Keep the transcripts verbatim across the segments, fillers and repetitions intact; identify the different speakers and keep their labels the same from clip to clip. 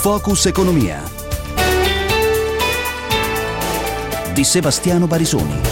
Speaker 1: Focus Economia di Sebastiano Barisoni.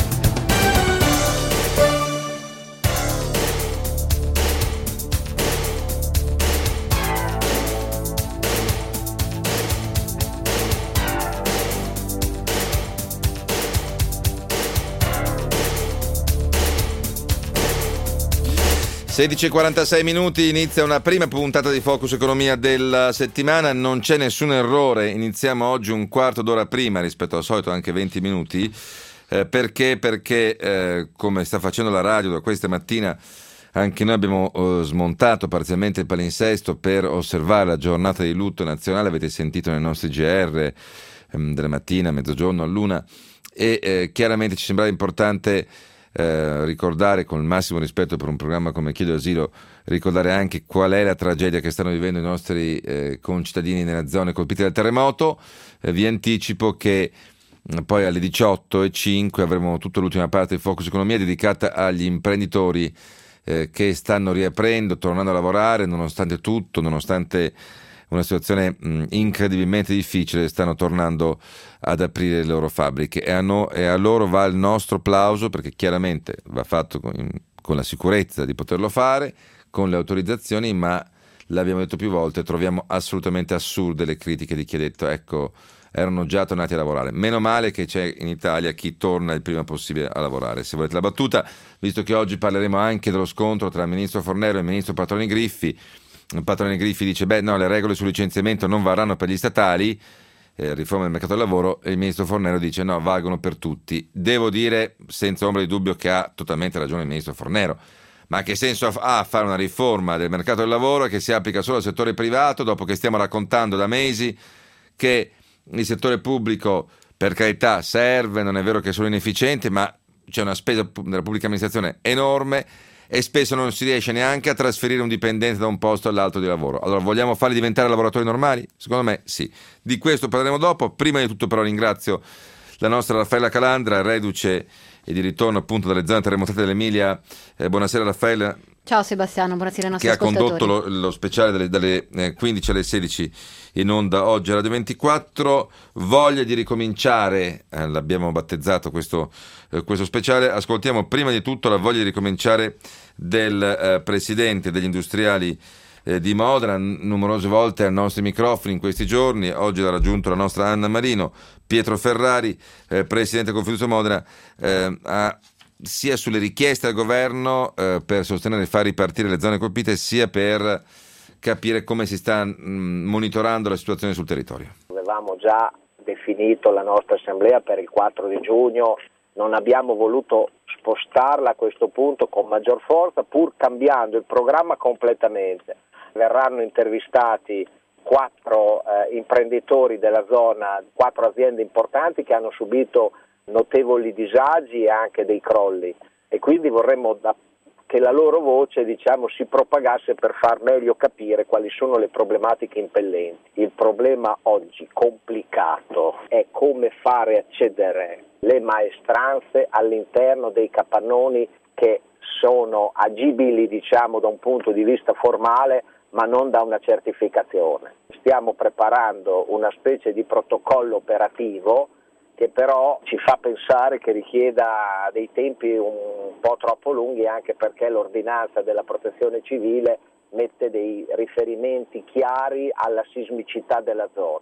Speaker 2: sedici e quarantasei minuti, inizia una prima puntata di Focus Economia della settimana. Non c'è nessun errore, iniziamo oggi un quarto d'ora prima rispetto al solito, anche venti minuti. Eh, perché? Perché eh, come sta facendo la radio da questa mattina, anche noi abbiamo eh, smontato parzialmente il palinsesto per osservare la giornata di lutto nazionale. Avete sentito nei nostri G R ehm, della mattina, mezzogiorno, all'una, e eh, chiaramente ci sembrava importante Eh, ricordare, con il massimo rispetto per un programma come Chiedo Asilo, ricordare anche qual è la tragedia che stanno vivendo i nostri eh, concittadini nelle zone colpite dal terremoto. Eh, vi anticipo che eh, poi alle diciotto e cinque avremo tutta l'ultima parte di Focus Economia dedicata agli imprenditori eh, che stanno riaprendo, tornando a lavorare nonostante tutto, nonostante una situazione mh, incredibilmente difficile, stanno tornando ad aprire le loro fabbriche e a, no, e a loro va il nostro applauso, perché chiaramente va fatto con, con la sicurezza di poterlo fare, con le autorizzazioni, ma l'abbiamo detto più volte, troviamo assolutamente assurde le critiche di chi ha detto ecco, erano già tornati a lavorare. Meno male che c'è in Italia chi torna il prima possibile a lavorare. Se volete la battuta, visto che oggi parleremo anche dello scontro tra il ministro Fornero e il ministro Patroni Griffi. Il Patrone Griffi dice beh no, le regole sul licenziamento non varranno per gli statali, eh, riforma del mercato del lavoro, e il ministro Fornero dice no, valgono per tutti. Devo dire senza ombra di dubbio che ha totalmente ragione il ministro Fornero, ma che senso ha fare una riforma del mercato del lavoro che si applica solo al settore privato, dopo che stiamo raccontando da mesi che il settore pubblico, per carità, serve, non è vero che è solo inefficiente, ma c'è una spesa della pubblica amministrazione enorme e spesso non si riesce neanche a trasferire un dipendente da un posto all'altro di lavoro. Allora, vogliamo farli diventare lavoratori normali? Secondo me sì. Di questo parleremo dopo. Prima di tutto però ringrazio la nostra Raffaella Calandra, reduce e di ritorno appunto dalle zone terremotate dell'Emilia. Eh, buonasera Raffaella.
Speaker 3: Ciao Sebastiano, buonasera ai nostri
Speaker 2: che
Speaker 3: ascoltatori.
Speaker 2: Ha condotto lo, lo speciale dalle, dalle eh, quindici alle sedici in onda oggi a Radio ventiquattro. Voglia di ricominciare, eh, l'abbiamo battezzato questo, eh, questo speciale. Ascoltiamo prima di tutto la voglia di ricominciare del eh, presidente degli industriali eh, di Modena, n- numerose volte ai nostri microfoni in questi giorni. Oggi l'ha raggiunto la nostra Anna Marino. Pietro Ferrari, eh, presidente Confindustria Modena, eh, ha sia sulle richieste al governo eh, per sostenere e far ripartire le zone colpite, sia per capire come si sta mh, monitorando la situazione sul territorio.
Speaker 4: Avevamo già definito la nostra assemblea per il quattro di giugno, non abbiamo voluto spostarla a questo punto con maggior forza, pur cambiando il programma completamente. Verranno intervistati quattro eh, imprenditori della zona, quattro aziende importanti che hanno subito notevoli disagi e anche dei crolli, e quindi vorremmo da, che la loro voce, diciamo, si propagasse per far meglio capire quali sono le problematiche impellenti. Il problema oggi complicato è come fare accedere le maestranze all'interno dei capannoni che sono agibili, diciamo, da un punto di vista formale, ma non da una certificazione. Stiamo preparando una specie di protocollo operativo che però ci fa pensare che richieda dei tempi un po' troppo lunghi, anche perché l'ordinanza della protezione civile mette dei riferimenti chiari alla sismicità della zona.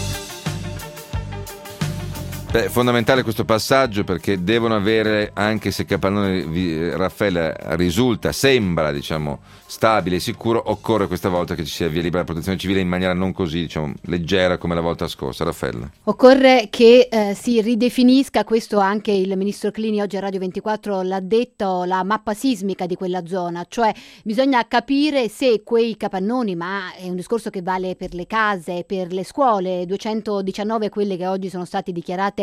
Speaker 2: Beh, è fondamentale questo passaggio, perché devono avere, anche se Capannone Raffaele risulta, sembra diciamo stabile e sicuro, occorre questa volta che ci sia via libera la protezione civile in maniera non così diciamo leggera come la volta scorsa. Raffaella.
Speaker 3: Occorre che eh, si ridefinisca, questo anche il ministro Clini oggi a Radio ventiquattro l'ha detto, la mappa sismica di quella zona, cioè bisogna capire se quei capannoni, ma è un discorso che vale per le case, per le scuole, duecentodiciannove quelle che oggi sono state dichiarate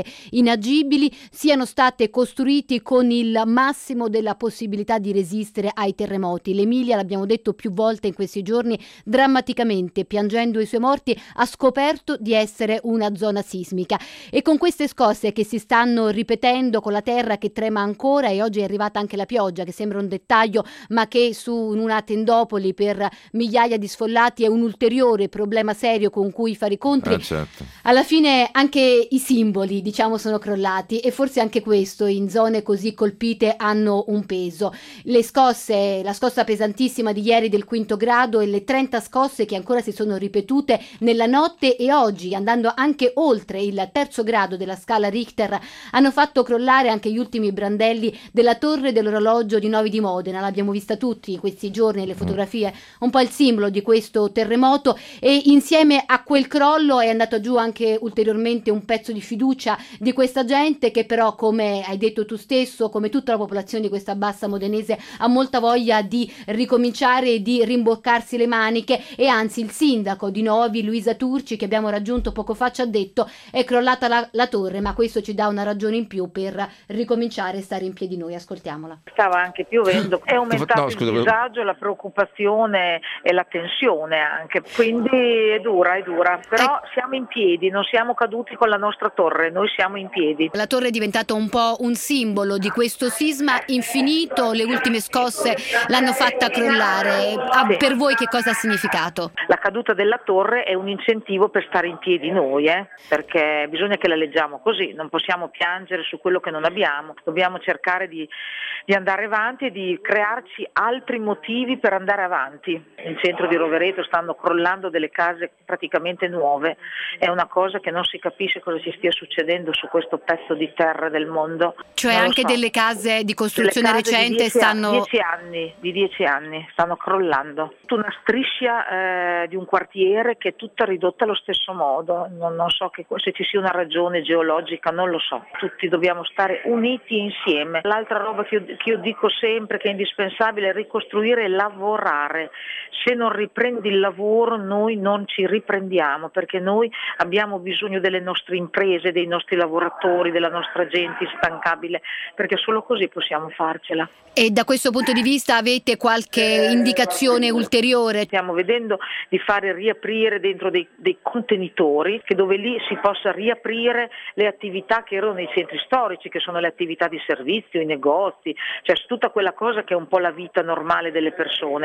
Speaker 3: diventate inagibili, siano state costruiti con il massimo della possibilità di resistere ai terremoti. L'Emilia, l'abbiamo detto più volte in questi giorni, drammaticamente piangendo i suoi morti, ha scoperto di essere una zona sismica, e con queste scosse che si stanno ripetendo, con la terra che trema ancora, e oggi è arrivata anche la pioggia che sembra un dettaglio ma che su una tendopoli per migliaia di sfollati è un ulteriore problema serio con cui fare i conti.
Speaker 2: Eh, certo.
Speaker 3: Alla fine anche i simboli, diciamo, sono crollati, e forse anche questo in zone così colpite hanno un peso. Le scosse, la scossa pesantissima di ieri del quinto grado e le trenta scosse che ancora si sono ripetute nella notte e oggi, andando anche oltre il terzo grado della scala Richter, hanno fatto crollare anche gli ultimi brandelli della torre dell'orologio di Novi di Modena. L'abbiamo vista tutti in questi giorni, le fotografie, un po' il simbolo di questo terremoto, e insieme a quel crollo è andato giù anche ulteriormente un pezzo di fiducia di questa gente che però, come hai detto tu stesso, come tutta la popolazione di questa bassa modenese, ha molta voglia di ricominciare e di rimboccarsi le maniche, e anzi il sindaco di Novi, Luisa Turci, che abbiamo raggiunto poco fa, ci ha detto è crollata la, la torre, ma questo ci dà una ragione in più per ricominciare e stare in piedi noi. Ascoltiamola.
Speaker 5: Stava anche piovendo, è aumentato
Speaker 2: No, scusa,
Speaker 5: il disagio, la preoccupazione e la tensione anche, quindi è dura, è dura, però
Speaker 3: Eh.
Speaker 5: siamo in piedi, non siamo caduti con la nostra torre, noi siamo in piedi.
Speaker 3: La torre è diventata un po' un simbolo di questo sisma infinito, le ultime scosse l'hanno fatta crollare. Ah,
Speaker 5: Sì.
Speaker 3: per voi che cosa ha significato?
Speaker 5: La caduta della torre è un incentivo per stare in piedi noi, eh? Perché bisogna che la leggiamo così, non possiamo piangere su quello che non abbiamo, dobbiamo cercare di, di andare avanti e di crearci altri motivi per andare avanti. In centro di Rovereto stanno crollando delle case praticamente nuove, è una cosa che non si capisce cosa ci stia succedendo su questo pezzo di terra del mondo.
Speaker 3: Cioè
Speaker 5: Non lo
Speaker 3: anche
Speaker 5: so.
Speaker 3: delle case di costruzione
Speaker 5: Delle case di
Speaker 3: recente
Speaker 5: dieci
Speaker 3: stanno...
Speaker 5: anni, dieci anni, di dieci anni stanno crollando. Una striscia eh, di un quartiere che è tutta ridotta allo stesso modo, non, non so che, se ci sia una ragione geologica, non lo so, tutti dobbiamo stare uniti insieme. L'altra roba che io, che io dico sempre che è indispensabile è ricostruire e lavorare. Se non riprendi il lavoro noi non ci riprendiamo, perché noi abbiamo bisogno delle nostre imprese, dei nostri lavoratori, della nostra gente instancabile, perché solo così possiamo farcela.
Speaker 3: E da questo punto di vista avete qualche indicazione ulteriore?
Speaker 5: Stiamo vedendo di fare riaprire dentro dei, dei contenitori, che dove lì si possa riaprire le attività che erano nei centri storici, che sono le attività di servizio, i negozi, cioè tutta quella cosa che è un po' la vita normale delle persone.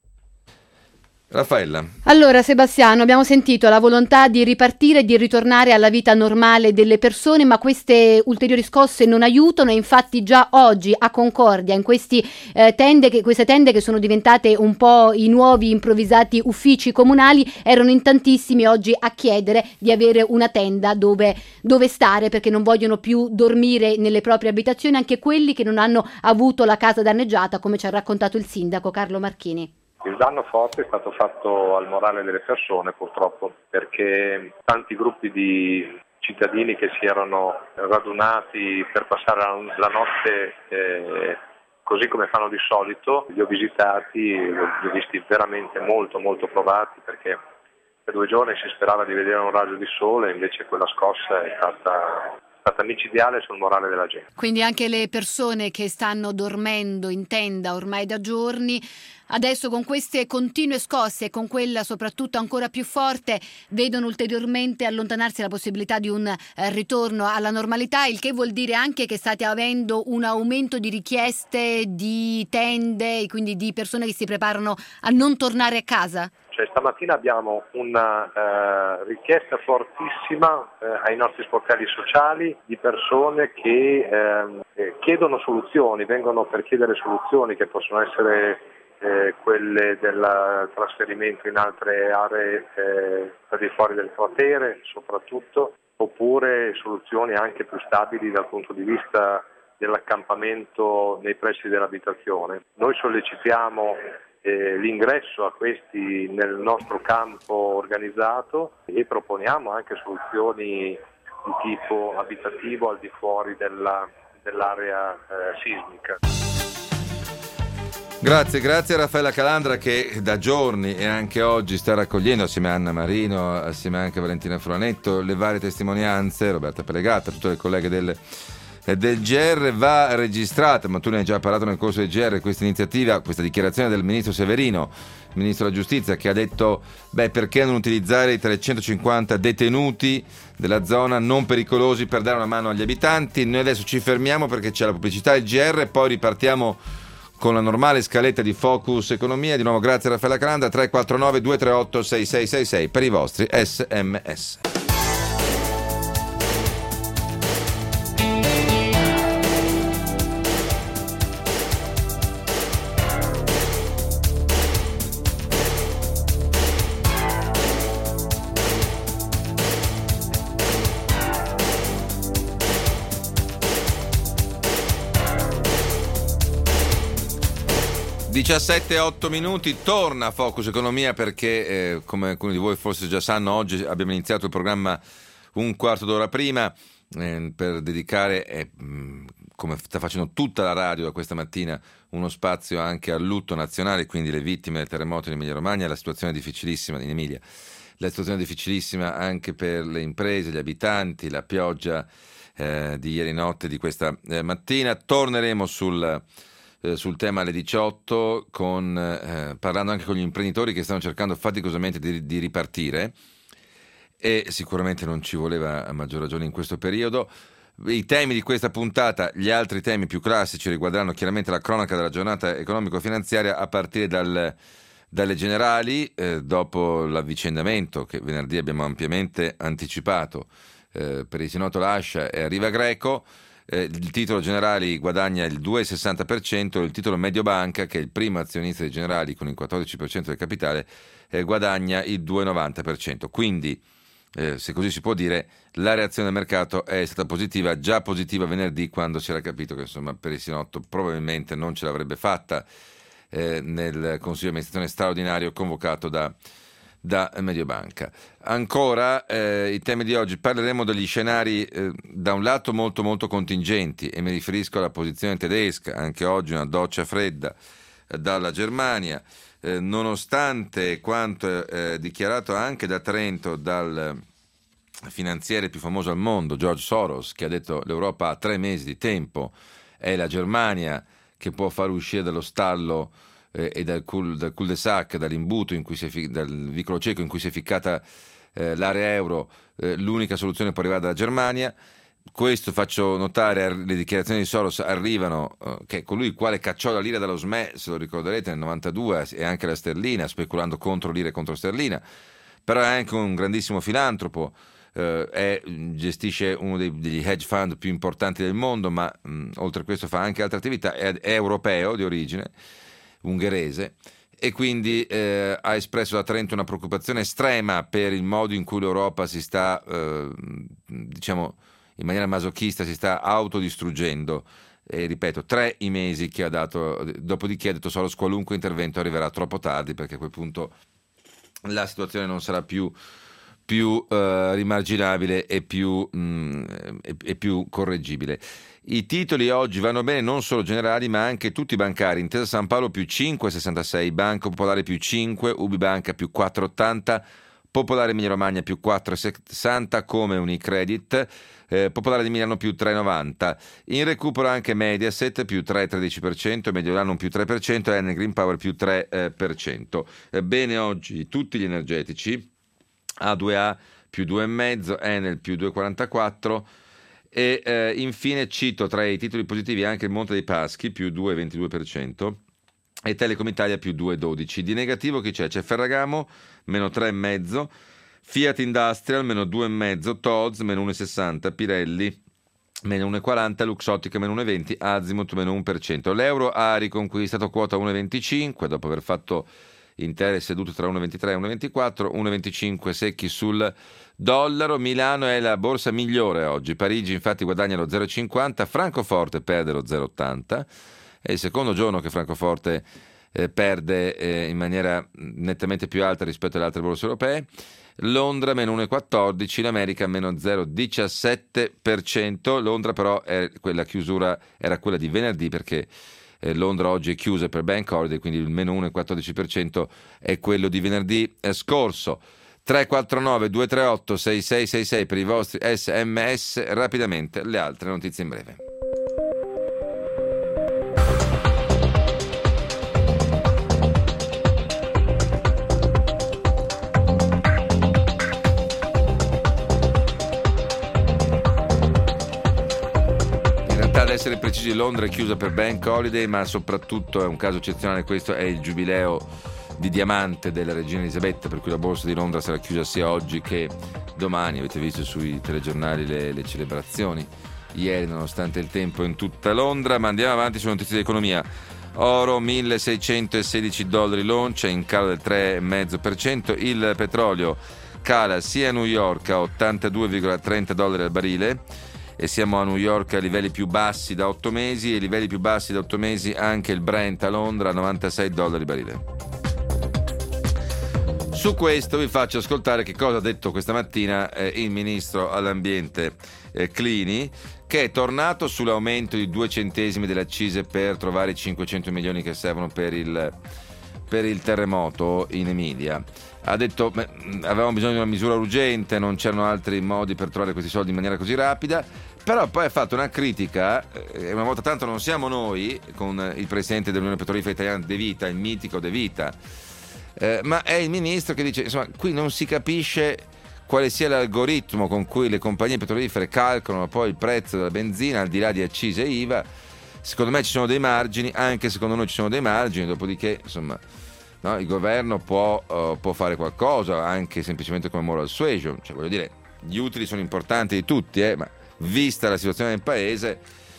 Speaker 2: Raffaella.
Speaker 3: Allora Sebastiano, abbiamo sentito la volontà di ripartire e di ritornare alla vita normale delle persone, ma queste ulteriori scosse non aiutano, e infatti già oggi a Concordia, in questi, eh, tende che, queste tende che sono diventate un po' i nuovi improvvisati uffici comunali, erano in tantissimi oggi a chiedere di avere una tenda dove, dove stare, perché non vogliono più dormire nelle proprie abitazioni, anche quelli che non hanno avuto la casa danneggiata, come ci ha raccontato il sindaco Carlo Marchini.
Speaker 6: Il danno forte è stato fatto al morale delle persone, purtroppo, perché tanti gruppi di cittadini che si erano radunati per passare la notte eh, così come fanno di solito, li ho visitati, li ho visti veramente molto molto provati, perché per due giorni si sperava di vedere un raggio di sole, invece quella scossa è stata... è stata micidiale sul morale della gente.
Speaker 3: Quindi anche le persone che stanno dormendo in tenda ormai da giorni, adesso con queste continue scosse e con quella soprattutto ancora più forte, vedono ulteriormente allontanarsi la possibilità di un eh, ritorno alla normalità, il che vuol dire anche che state avendo un aumento di richieste di tende, quindi di persone che si preparano a non tornare a casa?
Speaker 6: Cioè, stamattina abbiamo una eh, richiesta fortissima eh, ai nostri sportelli sociali di persone che eh, chiedono soluzioni, vengono per chiedere soluzioni che possono essere eh, quelle del trasferimento in altre aree eh, al di fuori del cratere soprattutto, oppure soluzioni anche più stabili dal punto di vista dell'accampamento nei pressi dell'abitazione. Noi sollecitiamo Eh, l'ingresso a questi nel nostro campo organizzato e proponiamo anche soluzioni di tipo abitativo al di fuori della, dell'area eh, sismica.
Speaker 2: Grazie, grazie a Raffaella Calandra che da giorni e anche oggi sta raccogliendo assieme a Anna Marino, assieme anche a Valentina Frolanetto, le varie testimonianze, Roberta Pelegata, tutte le colleghe del, del G R. Va registrata, ma tu ne hai già parlato nel corso del G R, questa iniziativa, questa dichiarazione del ministro Severino, ministro della Giustizia, che ha detto beh, perché non utilizzare i trecentocinquanta detenuti della zona non pericolosi per dare una mano agli abitanti. Noi adesso ci fermiamo perché c'è la pubblicità del G R e poi ripartiamo con la normale scaletta di Focus Economia. Di nuovo grazie a Raffaella Calandra. Tre quattro nove due tre otto sei sei sei sei per i vostri sms. diciassette e otto minuti, torna Focus Economia perché eh, come alcuni di voi forse già sanno, oggi abbiamo iniziato il programma un quarto d'ora prima eh, per dedicare, eh, come sta facendo tutta la radio da questa mattina, uno spazio anche al lutto nazionale, quindi le vittime del terremoto in Emilia Romagna, la situazione difficilissima in Emilia, la situazione difficilissima anche per le imprese, gli abitanti, la pioggia eh, di ieri notte, di questa eh, mattina. Torneremo sul sul tema alle diciotto con, eh, parlando anche con gli imprenditori che stanno cercando faticosamente di, di ripartire, e sicuramente non ci voleva a maggior ragione in questo periodo. I temi di questa puntata, gli altri temi più classici, riguarderanno chiaramente la cronaca della giornata economico-finanziaria a partire dal, dalle generali, eh, dopo l'avvicendamento che venerdì abbiamo ampiamente anticipato eh, per Isinotto Lascia e Riva Greco. Eh, il titolo Generali guadagna il due virgola sessanta per cento, il titolo Mediobanca, che è il primo azionista dei Generali con il quattordici per cento del capitale, eh, guadagna il due virgola novanta per cento. Quindi, eh, se così si può dire, la reazione del mercato è stata positiva, già positiva venerdì, quando si era capito che insomma per Isinotto probabilmente non ce l'avrebbe fatta eh, nel Consiglio di amministrazione straordinario convocato da da Mediobanca. Ancora eh, i temi di oggi, parleremo degli scenari eh, da un lato molto molto contingenti, e mi riferisco alla posizione tedesca, anche oggi una doccia fredda eh, dalla Germania, eh, nonostante quanto eh, dichiarato anche da Trento dal finanziere più famoso al mondo, George Soros, che ha detto l'Europa ha tre mesi di tempo, è la Germania che può far uscire dallo stallo e dal cul, dal cul-de-sac, dall'imbuto in cui si è, dal vicolo cieco in cui si è ficcata eh, l'area euro, eh, l'unica soluzione può arrivare dalla Germania. Questo faccio notare, le dichiarazioni di Soros arrivano, eh, che colui il quale cacciò la lira dallo S M E, se lo ricorderete, nel novantadue, e anche la sterlina, speculando contro lira e contro sterlina, però è anche un grandissimo filantropo, eh, è, gestisce uno dei, degli hedge fund più importanti del mondo, ma mh, oltre a questo fa anche altre attività, è, è europeo di origine, ungherese, e quindi eh, ha espresso da Trento una preoccupazione estrema per il modo in cui l'Europa si sta, eh, diciamo in maniera masochista, si sta autodistruggendo. E ripeto, tre i mesi che ha dato, dopodiché ha detto solo qualunque intervento arriverà troppo tardi, perché a quel punto la situazione non sarà più più eh, rimarginabile e più, mh, e, e più correggibile. I titoli oggi vanno bene, non solo Generali ma anche tutti i bancari. Intesa San Paolo più cinque virgola sessantasei, Banco Popolare più cinque, Ubibanca più quattro virgola ottanta, Popolare Emilia Romagna più quattro virgola sessanta, come Unicredit, eh, Popolare di Milano più tre virgola novanta. In recupero anche Mediaset più tre virgola tredici per cento, Mediolanum più tre per cento e Enel Green Power più tre per cento. Eh, bene oggi tutti gli energetici, A due A più due virgola cinque, Enel più due virgola quarantaquattro e eh, infine cito tra i titoli positivi anche il Monte dei Paschi più due virgola ventidue per cento e Telecom Italia più due virgola dodici. Di negativo chi c'è? C'è Ferragamo meno tre virgola cinque, Fiat Industrial meno due virgola cinque, Tod's meno uno virgola sessanta, Pirelli meno uno virgola quaranta, Luxottica meno uno virgola venti, Azimut meno uno per cento. L'euro ha riconquistato quota uno virgola venticinque dopo aver fatto intere sedute tra uno virgola ventitré e uno virgola ventiquattro, uno virgola venticinque secchi sul dollaro. Milano è la borsa migliore oggi, Parigi infatti guadagna lo zero virgola cinquanta, Francoforte perde lo zero virgola ottanta, è il secondo giorno che Francoforte eh, perde eh, in maniera nettamente più alta rispetto alle altre borse europee. Londra meno uno virgola quattordici, l'America meno zero virgola diciassette per cento. Londra però è quella chiusura era quella di venerdì, perché Eh, Londra oggi è chiusa per Bank Holiday, quindi il meno uno virgola quattordici per cento è quello di venerdì eh, scorso. tre quattro nove due tre otto sei sei sei sei per i vostri sms. Rapidamente le altre notizie in breve. Ad essere precisi, Londra è chiusa per Bank Holiday, ma soprattutto è un caso eccezionale, questo è il giubileo di diamante della regina Elisabetta, per cui la borsa di Londra sarà chiusa sia oggi che domani. Avete visto sui telegiornali le, le celebrazioni ieri, nonostante il tempo in tutta Londra. Ma andiamo avanti sulle notizie di economia. Oro milleseicentosedici dollari l'oncia, in calo del tre virgola cinque per cento. Il petrolio cala sia a New York a ottantadue virgola trenta dollari al barile, e siamo a New York a livelli più bassi da otto mesi, e livelli più bassi da otto mesi anche il Brent a Londra a novantasei dollari barile. Su questo vi faccio ascoltare che cosa ha detto questa mattina eh, il ministro all'ambiente eh, Clini, che è tornato sull'aumento di due centesimi delle accise per trovare i cinquecento milioni che servono per il, per il terremoto in Emilia. Ha detto beh, avevamo bisogno di una misura urgente, non c'erano altri modi per trovare questi soldi in maniera così rapida, però poi ha fatto una critica, e eh, una volta tanto non siamo noi con il presidente dell'Unione Petrolifera Italiana De Vita, il mitico De Vita, eh, ma è il ministro che dice insomma qui non si capisce quale sia l'algoritmo con cui le compagnie petrolifere calcolano poi il prezzo della benzina al di là di accise e I V A. Secondo me ci sono dei margini, anche secondo noi ci sono dei margini, dopodiché insomma no, il governo può, uh, può fare qualcosa anche semplicemente come moral suasion, cioè voglio dire gli utili sono importanti di tutti, eh, ma vista la situazione del paese,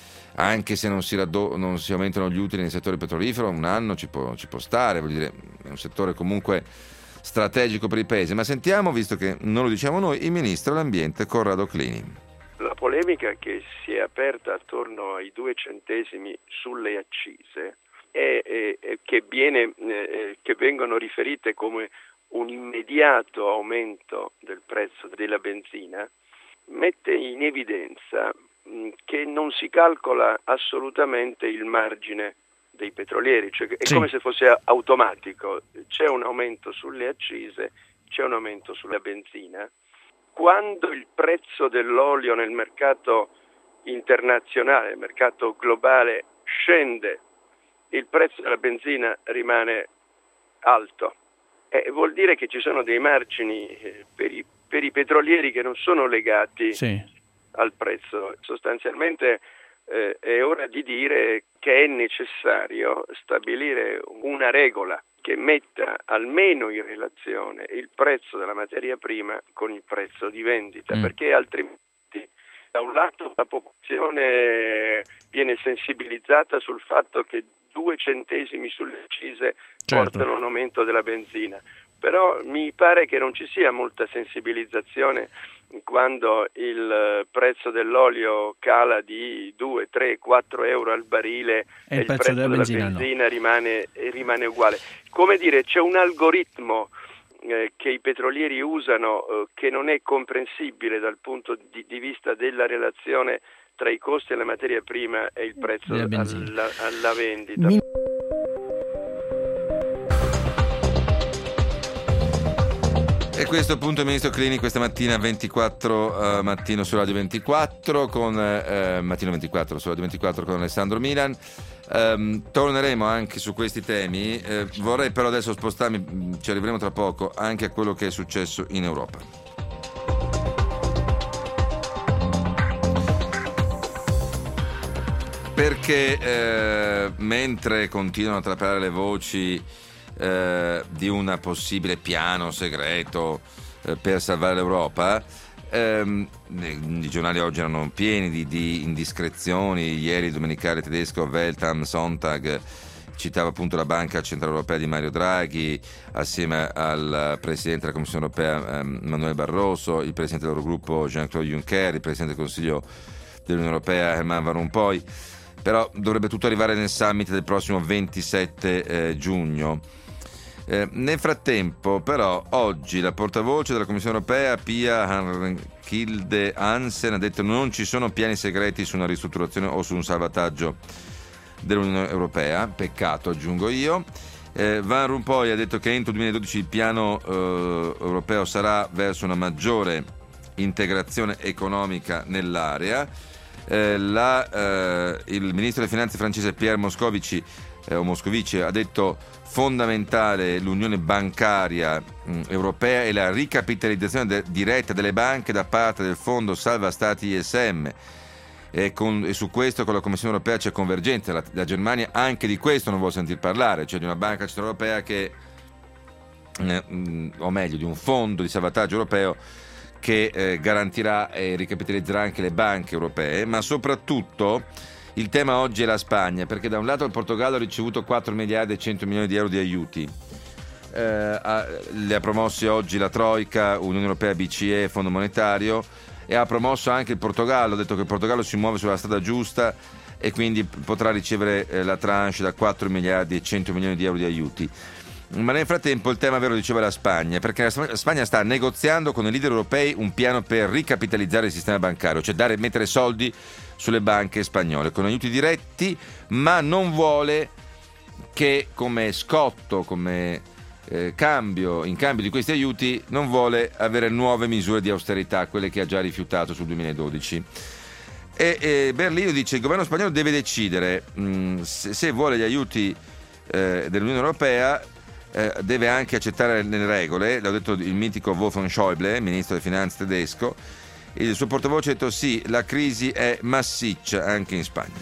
Speaker 2: anche se non si, raddo- non si aumentano gli utili nel settore petrolifero, un anno ci può, ci può stare, voglio dire è un settore comunque strategico per il paese. Ma sentiamo, visto che non lo diciamo noi, il ministro dell'ambiente Corrado Clini.
Speaker 7: La polemica che si è aperta attorno ai due centesimi sulle accise e, e, e che, viene, eh, che vengono riferite come un immediato aumento del prezzo della benzina mette in evidenza mh, che non si calcola assolutamente il margine dei petrolieri, cioè è sì. come se fosse automatico, c'è un aumento sulle accise, c'è un aumento sulla benzina. Quando il prezzo dell'olio nel mercato internazionale, nel mercato globale scende, il prezzo della benzina rimane alto. Eh, vuol dire che ci sono dei margini eh, per, i, per i petrolieri che non sono legati sì. al prezzo. Sostanzialmente eh, è ora di dire che è necessario stabilire una regola che metta almeno in relazione il prezzo della materia prima con il prezzo di vendita, mm. perché altrimenti da un lato la popolazione viene sensibilizzata sul fatto che due centesimi sulle accise certo. portano un aumento della benzina, però mi pare che non ci sia molta sensibilizzazione quando il prezzo dell'olio cala di due, tre, quattro euro al barile e, e il prezzo, prezzo della benzina, benzina no. rimane, rimane uguale. Come dire, c'è un algoritmo eh, che i petrolieri usano eh, che non è comprensibile dal punto di, di vista della relazione tra i costi della materia prima e il prezzo alla, alla vendita. Mi...
Speaker 2: E questo appunto il ministro Clini questa mattina ventiquattro uh, mattino su Radio ventiquattro con uh, mattino ventiquattro su Radio ventiquattro con Alessandro Milan. Um, torneremo anche su questi temi, uh, vorrei però adesso spostarmi, ci arriveremo tra poco, anche a quello che è successo in Europa. Perché eh, mentre continuano a trapelare le voci eh, di un possibile piano segreto eh, per salvare l'Europa, ehm, i giornali oggi erano pieni di, di indiscrezioni. Ieri il domenicale tedesco Welt am Sonntag citava appunto la Banca Centrale Europea di Mario Draghi assieme al Presidente della Commissione Europea eh, Manuel Barroso, il Presidente dell'Eurogruppo Jean-Claude Juncker, il Presidente del Consiglio dell'Unione Europea Herman Van Rompuy. Però dovrebbe tutto arrivare nel summit del prossimo ventisette eh, giugno. Eh, nel frattempo, però, oggi la portavoce della Commissione Europea, Pia Hilde Hansen, ha detto che non ci sono piani segreti su una ristrutturazione o su un salvataggio dell'Unione Europea. Peccato, aggiungo io. Eh, Van Rompuy ha detto che entro il duemiladodici il piano eh, europeo sarà verso una maggiore integrazione economica nell'area. Eh, la, eh, il ministro delle finanze francese Pierre Moscovici, eh, o Moscovici ha detto fondamentale l'unione bancaria mh, europea e la ricapitalizzazione de- diretta delle banche da parte del fondo salva stati I S M. E, con, e su questo con la Commissione europea c'è convergenza. La, la Germania anche di questo non vuole sentir parlare, cioè di una banca centrale europea che eh, mh, o meglio di un fondo di salvataggio europeo che eh, garantirà e ricapitalizzerà anche le banche europee. Ma soprattutto il tema oggi è la Spagna, perché da un lato il Portogallo ha ricevuto quattro miliardi e cento milioni di euro di aiuti, eh, ha, le ha promossi oggi la Troica, Unione Europea, B C E, Fondo Monetario, e ha promosso anche il Portogallo, ha detto che il Portogallo si muove sulla strada giusta e quindi potrà ricevere eh, la tranche da quattro miliardi e cento milioni di euro di aiuti. Ma nel frattempo il tema vero diceva la Spagna, perché la Spagna sta negoziando con i leader europei un piano per ricapitalizzare il sistema bancario, cioè dare mettere soldi sulle banche spagnole con aiuti diretti, ma non vuole che come scotto, come eh, cambio, in cambio di questi aiuti, non vuole avere nuove misure di austerità, quelle che ha già rifiutato sul duemiladodici. E, e Berlino dice il governo spagnolo deve decidere mh, se, se vuole gli aiuti eh, dell'Unione Europea. Eh, deve anche accettare le regole, l'ha detto il mitico Wolfgang Schäuble, ministro delle finanze tedesco. Il suo portavoce ha detto sì, la crisi è massiccia anche in Spagna.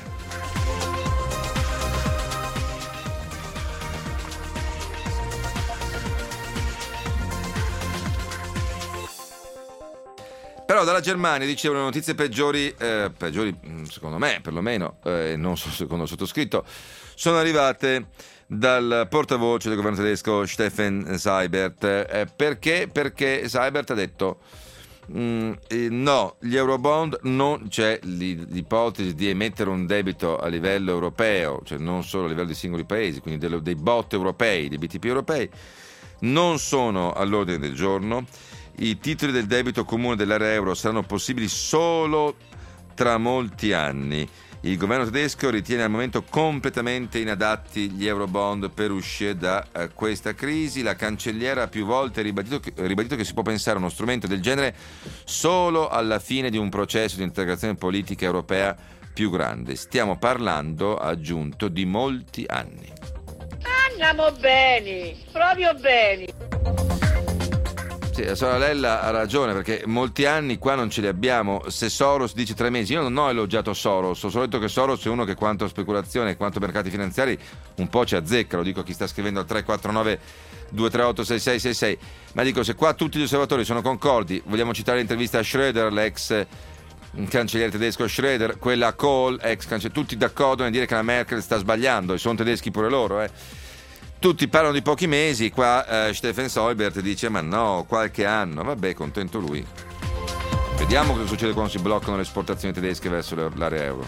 Speaker 2: Però dalla Germania dicevano notizie peggiori, eh, peggiori secondo me perlomeno, eh, non so secondo il sottoscritto, sono arrivate dal portavoce del governo tedesco Steffen Seibert. Eh, perché? Perché Seibert ha detto mm, eh, no, gli eurobond non c'è l'ipotesi di emettere un debito a livello europeo, cioè non solo a livello di singoli paesi, quindi dello, dei bot europei, dei B T P europei, non sono all'ordine del giorno. I titoli del debito comune dell'area euro saranno possibili solo tra molti anni. Il governo tedesco ritiene al momento completamente inadatti gli eurobond per uscire da uh, questa crisi. La cancelliera ha più volte ribadito che, ribadito che si può pensare a uno strumento del genere solo alla fine di un processo di integrazione politica europea più grande. Stiamo parlando, ha aggiunto, di molti anni.
Speaker 8: Andiamo bene, proprio bene.
Speaker 2: Sì, la sorella ha ragione, perché molti anni qua non ce li abbiamo. Se Soros dice tre mesi, io non ho elogiato Soros, ho solo detto che Soros è uno che quanto speculazione e quanto mercati finanziari un po' ci azzecca, lo dico a chi sta scrivendo al tre quattro nove due tre otto sei sei sei sei, ma dico se qua tutti gli osservatori sono concordi, vogliamo citare l'intervista a Schröder, l'ex cancelliere tedesco Schröder, quella a Kohl, ex cancelliere, tutti d'accordo nel dire che la Merkel sta sbagliando, e sono tedeschi pure loro, eh. Tutti parlano di pochi mesi, qua eh, Steffen Seibert dice ma no, qualche anno, vabbè, contento lui. Vediamo cosa succede quando si bloccano le esportazioni tedesche verso l'area euro.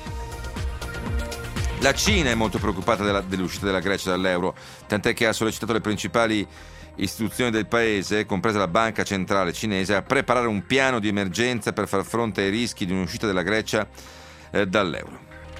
Speaker 2: La Cina è molto preoccupata della, dell'uscita della Grecia dall'euro, tant'è che ha sollecitato le principali istituzioni del paese, compresa la banca centrale cinese, a preparare un piano di emergenza per far fronte ai rischi di un'uscita della Grecia eh, dall'euro.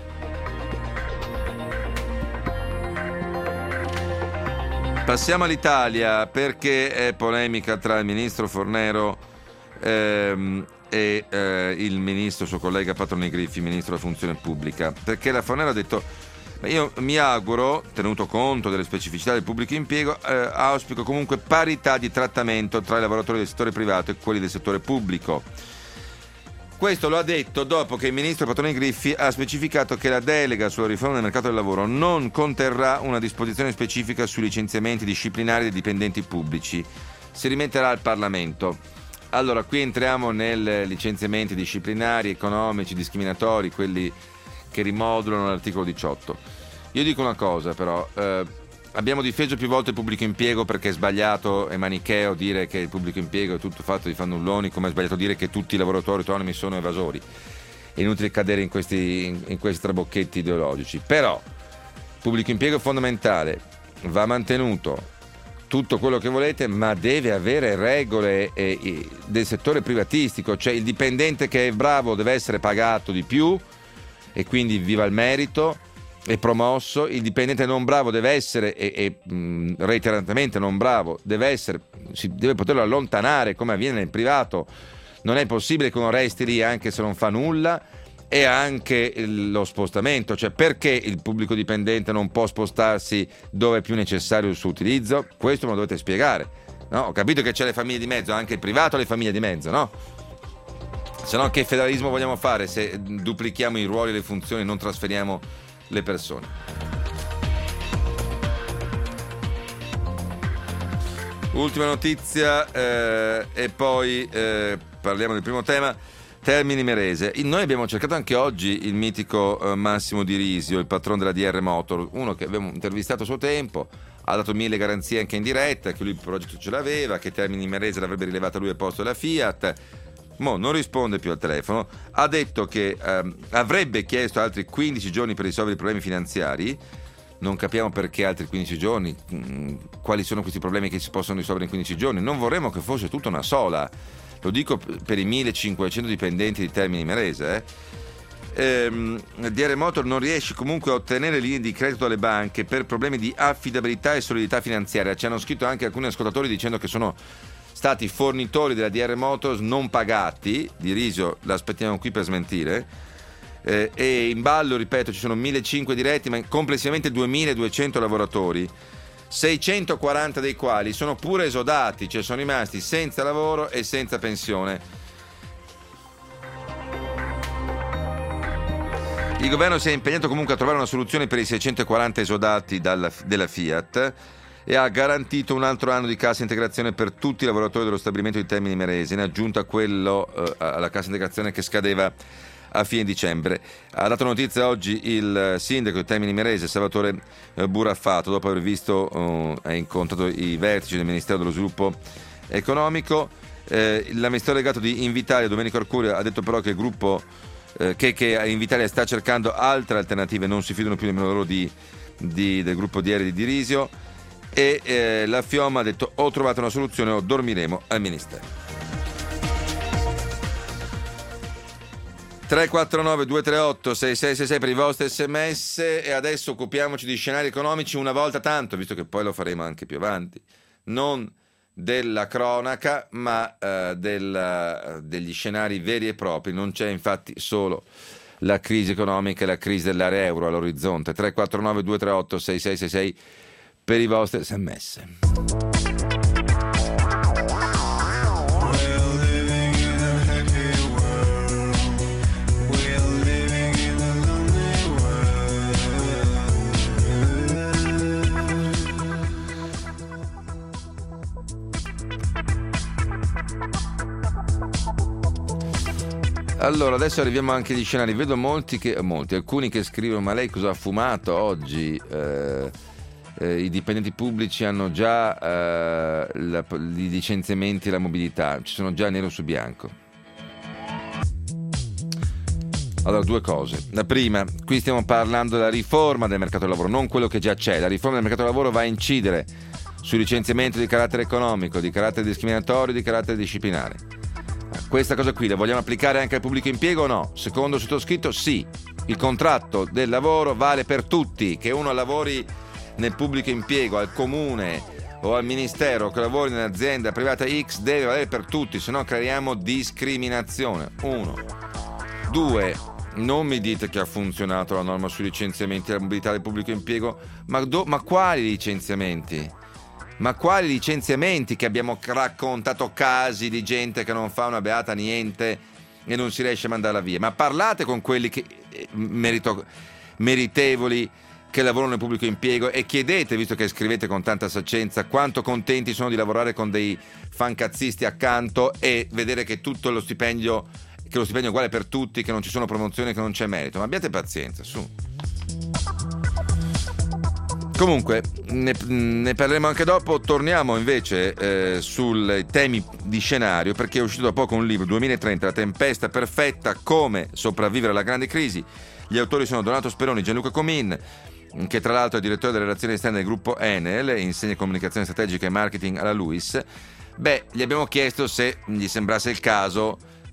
Speaker 2: Passiamo all'Italia, perché è polemica tra il ministro Fornero ehm, e eh, il ministro, suo collega Patroni Griffi, ministro della funzione pubblica, perché la Fornero ha detto io mi auguro, tenuto conto delle specificità del pubblico impiego, eh, auspico comunque parità di trattamento tra i lavoratori del settore privato e quelli del settore pubblico. Questo lo ha detto dopo che il ministro Patroni Griffi ha specificato che la delega sulla riforma del mercato del lavoro non conterrà una disposizione specifica sui licenziamenti disciplinari dei dipendenti pubblici, si rimetterà al Parlamento. Allora, qui entriamo nei licenziamenti disciplinari, economici, discriminatori, quelli che rimodulano l'articolo diciotto. Io dico una cosa però, eh, abbiamo difeso più volte il pubblico impiego perché è sbagliato e manicheo dire che il pubblico impiego è tutto fatto di fannulloni, come è sbagliato dire che tutti i lavoratori autonomi sono evasori. È inutile cadere in questi, in, in questi trabocchetti ideologici. Però il pubblico impiego è fondamentale, va mantenuto, tutto quello che volete, ma deve avere regole eh, eh, del settore privatistico, cioè il dipendente che è bravo deve essere pagato di più e quindi viva il merito, è promosso, il dipendente non bravo deve essere, e, e mh, reiteratamente non bravo, deve essere, si deve poterlo allontanare come avviene nel privato. Non è possibile che uno resti lì anche se non fa nulla. E anche lo spostamento, cioè perché il pubblico dipendente non può spostarsi dove è più necessario il suo utilizzo? Questo me lo dovete spiegare, no? Ho capito che c'è le famiglie di mezzo, anche il privato ha le famiglie di mezzo, no? Se no che federalismo vogliamo fare se duplichiamo i ruoli e le funzioni e non trasferiamo le persone? Ultima notizia eh, e poi eh, parliamo del primo tema. Termini Imerese. Noi abbiamo cercato anche oggi il mitico eh, Massimo Di Risio, il patrono della D R Motor, uno che abbiamo intervistato a suo tempo, ha dato mille garanzie anche in diretta, che lui il progetto ce l'aveva, che Termini Imerese l'avrebbe rilevata lui al posto della Fiat. Mo non risponde più al telefono, ha detto che eh, avrebbe chiesto altri quindici giorni per risolvere i problemi finanziari. Non capiamo perché altri quindici giorni, mh, quali sono questi problemi che si possono risolvere in quindici giorni. Non vorremmo che fosse tutta una sola. Lo dico per i millecinquecento dipendenti di Termini Imerese. Eh. Ehm, D R Motor non riesce comunque a ottenere linee di credito dalle banche per problemi di affidabilità e solidità finanziaria. Ci hanno scritto anche alcuni ascoltatori dicendo che sono stati fornitori della D R Motors non pagati. Di Risio l'aspettiamo qui per smentire. Eh, e in ballo, ripeto, ci sono millecinquecento diretti, ma complessivamente duemiladuecento lavoratori, seicentoquaranta dei quali sono pure esodati, cioè sono rimasti senza lavoro e senza pensione. Il governo si è impegnato comunque a trovare una soluzione per i seicentoquaranta esodati dalla, della Fiat e ha garantito un altro anno di cassa integrazione per tutti i lavoratori dello stabilimento di Termini Imerese, in aggiunta a quello eh, alla cassa integrazione che scadeva a fine dicembre. Ha dato notizia oggi il sindaco di Termini Imerese, Salvatore Buraffato, dopo aver visto e uh, incontrato i vertici del Ministero dello Sviluppo Economico. Eh, l'amministratore delegato di Invitalia, Domenico Arcuri, ha detto però che il gruppo eh, che, che Invitalia sta cercando altre alternative, non si fidano più nemmeno loro di, di, del gruppo D R di Di Risio, e eh, la Fiom ha detto: ho trovato una soluzione o dormiremo al Ministero. tre quattro nove due tre otto sei sei sei sei per i vostri sms. E adesso occupiamoci di scenari economici una volta tanto, visto che poi lo faremo anche più avanti, non della cronaca ma eh, del, degli scenari veri e propri. Non c'è infatti solo la crisi economica e la crisi dell'area euro all'orizzonte. Tre quattro nove due tre otto sei sei sei sei per i vostri sms. Allora, adesso arriviamo anche agli scenari. Vedo molti, che, molti, alcuni che scrivono: ma lei cosa ha fumato oggi? Eh, eh, I dipendenti pubblici hanno già eh, la, i licenziamenti e la mobilità, ci sono già nero su bianco. Allora, due cose. La prima, qui stiamo parlando della riforma del mercato del lavoro, non quello che già c'è. La riforma del mercato del lavoro va a incidere sui licenziamenti di carattere economico, di carattere discriminatorio, di carattere disciplinare. Questa cosa qui la vogliamo applicare anche al pubblico impiego o no? Secondo il sottoscritto sì. Il contratto del lavoro vale per tutti. Che uno lavori nel pubblico impiego, al comune o al ministero, che lavori nell'azienda privata X, deve valere per tutti, se no creiamo discriminazione. Uno. Due. Non mi dite che ha funzionato la norma sui licenziamenti e la mobilità del pubblico impiego, ma, do, ma quali licenziamenti? Ma quali licenziamenti? Che abbiamo raccontato casi di gente che non fa una beata niente e non si riesce a mandarla via. Ma parlate con quelli che, merito, meritevoli che lavorano nel pubblico impiego e chiedete, visto che scrivete con tanta saccenza, quanto contenti sono di lavorare con dei fancazzisti accanto e vedere che tutto lo stipendio, che lo stipendio è uguale per tutti, che non ci sono promozioni, che non c'è merito. Ma abbiate pazienza, su. Comunque ne, ne parleremo anche dopo. Torniamo invece eh, sui temi di scenario, perché è uscito da poco un libro, duemilatrenta, La tempesta perfetta, come sopravvivere alla grande crisi. Gli autori sono Donato Speroni e Gianluca Comin, che tra l'altro è direttore delle relazioni esterne del gruppo Enel, insegna comunicazione strategica e marketing alla LUISS. Beh, gli abbiamo chiesto se gli sembrasse il caso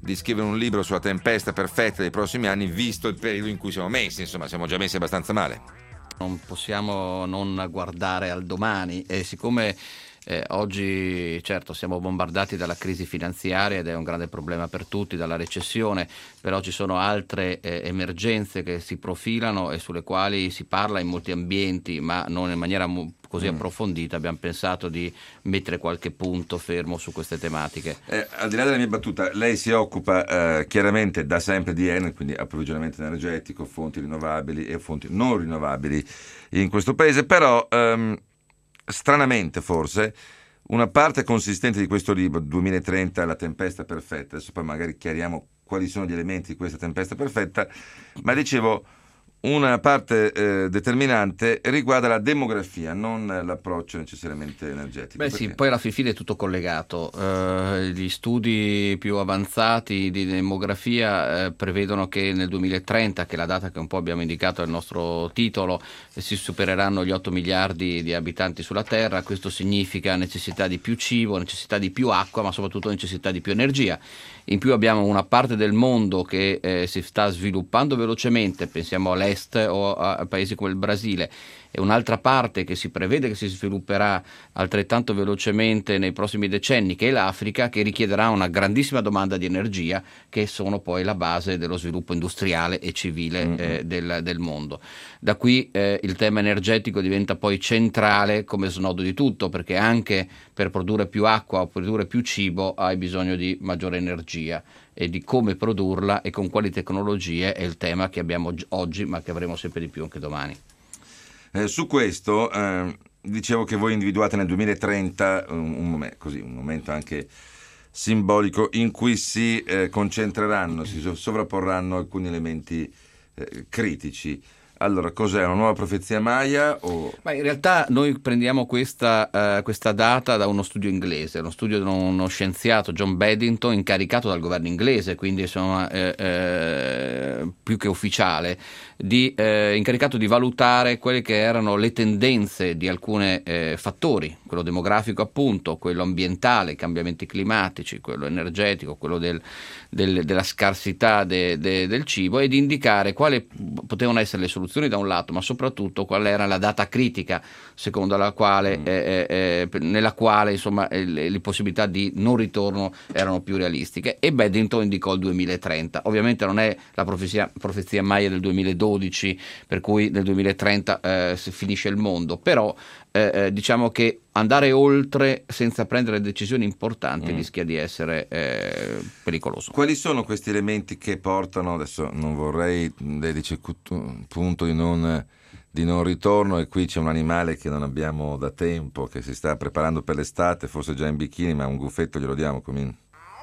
Speaker 2: di scrivere un libro sulla tempesta perfetta dei prossimi anni, visto il periodo in cui siamo messi. Insomma, siamo già messi abbastanza male.
Speaker 9: Non possiamo non guardare al domani, e siccome Eh, oggi certo siamo bombardati dalla crisi finanziaria ed è un grande problema per tutti, dalla recessione, però ci sono altre eh, emergenze che si profilano e sulle quali si parla in molti ambienti, ma non in maniera mo- così mm. approfondita. Abbiamo pensato di mettere qualche punto fermo su queste tematiche.
Speaker 2: Eh, al di là della mia battuta, lei si occupa eh, chiaramente da sempre di Enel, quindi approvvigionamento energetico, fonti rinnovabili e fonti non rinnovabili in questo paese, però ehm, stranamente forse una parte consistente di questo libro, duemilatrenta, la tempesta perfetta, adesso poi magari chiariamo quali sono gli elementi di questa tempesta perfetta, ma dicevo una parte eh, determinante riguarda la demografia, non l'approccio necessariamente energetico.
Speaker 9: Beh
Speaker 2: perché?
Speaker 9: sì, poi alla fine è tutto collegato. Eh, gli studi più avanzati di demografia eh, prevedono che nel duemilatrenta, che è la data che un po' abbiamo indicato nel nostro titolo, eh, si supereranno gli otto miliardi di abitanti sulla Terra. Questo significa necessità di più cibo, necessità di più acqua, ma soprattutto necessità di più energia. In più abbiamo una parte del mondo che eh, si sta sviluppando velocemente, pensiamo all'est o a paesi come il Brasile, e un'altra parte che si prevede che si svilupperà altrettanto velocemente nei prossimi decenni, che è l'Africa, che richiederà una grandissima domanda di energia, che sono poi la base dello sviluppo industriale e civile mm-hmm. eh, del, del mondo. Da qui eh, il tema energetico diventa poi centrale come snodo di tutto, perché anche per produrre più acqua o produrre più cibo hai bisogno di maggiore energia, e di come produrla e con quali tecnologie è il tema che abbiamo oggi, ma che avremo sempre di più anche domani.
Speaker 2: Eh, su questo eh, dicevo che voi individuate nel duemilatrenta un, un, momento, così, un momento anche simbolico in cui si eh, concentreranno, si sovrapporranno alcuni elementi eh, critici. Allora, cos'è? Una nuova profezia Maya? O...
Speaker 9: Ma in realtà noi prendiamo questa, uh, questa data da uno studio inglese, uno studio di uno scienziato, John Bedington, incaricato dal governo inglese, quindi insomma eh, eh, più che ufficiale, di, eh, incaricato di valutare quelle che erano le tendenze di alcuni eh, fattori, quello demografico appunto, quello ambientale, i cambiamenti climatici, quello energetico, quello del, del, della scarsità de, de, del cibo, e di indicare quali potevano essere le soluzioni da un lato, ma soprattutto qual era la data critica secondo la quale, mm. eh, eh, nella quale insomma eh, le, le possibilità di non ritorno erano più realistiche, e Bedington indicò il duemilatrenta. Ovviamente non è la profezia, profezia Maya del duemiladodici, per cui nel duemilatrenta eh, si finisce il mondo, però eh, eh, diciamo che andare oltre senza prendere decisioni importanti mm. rischia di essere eh, pericoloso.
Speaker 2: Quali sono questi elementi che portano, adesso non vorrei, lei dice un punto di non, di non ritorno, e qui c'è un animale che non abbiamo da tempo, che si sta preparando per l'estate, forse già in bikini, ma un guffetto glielo diamo, Comin.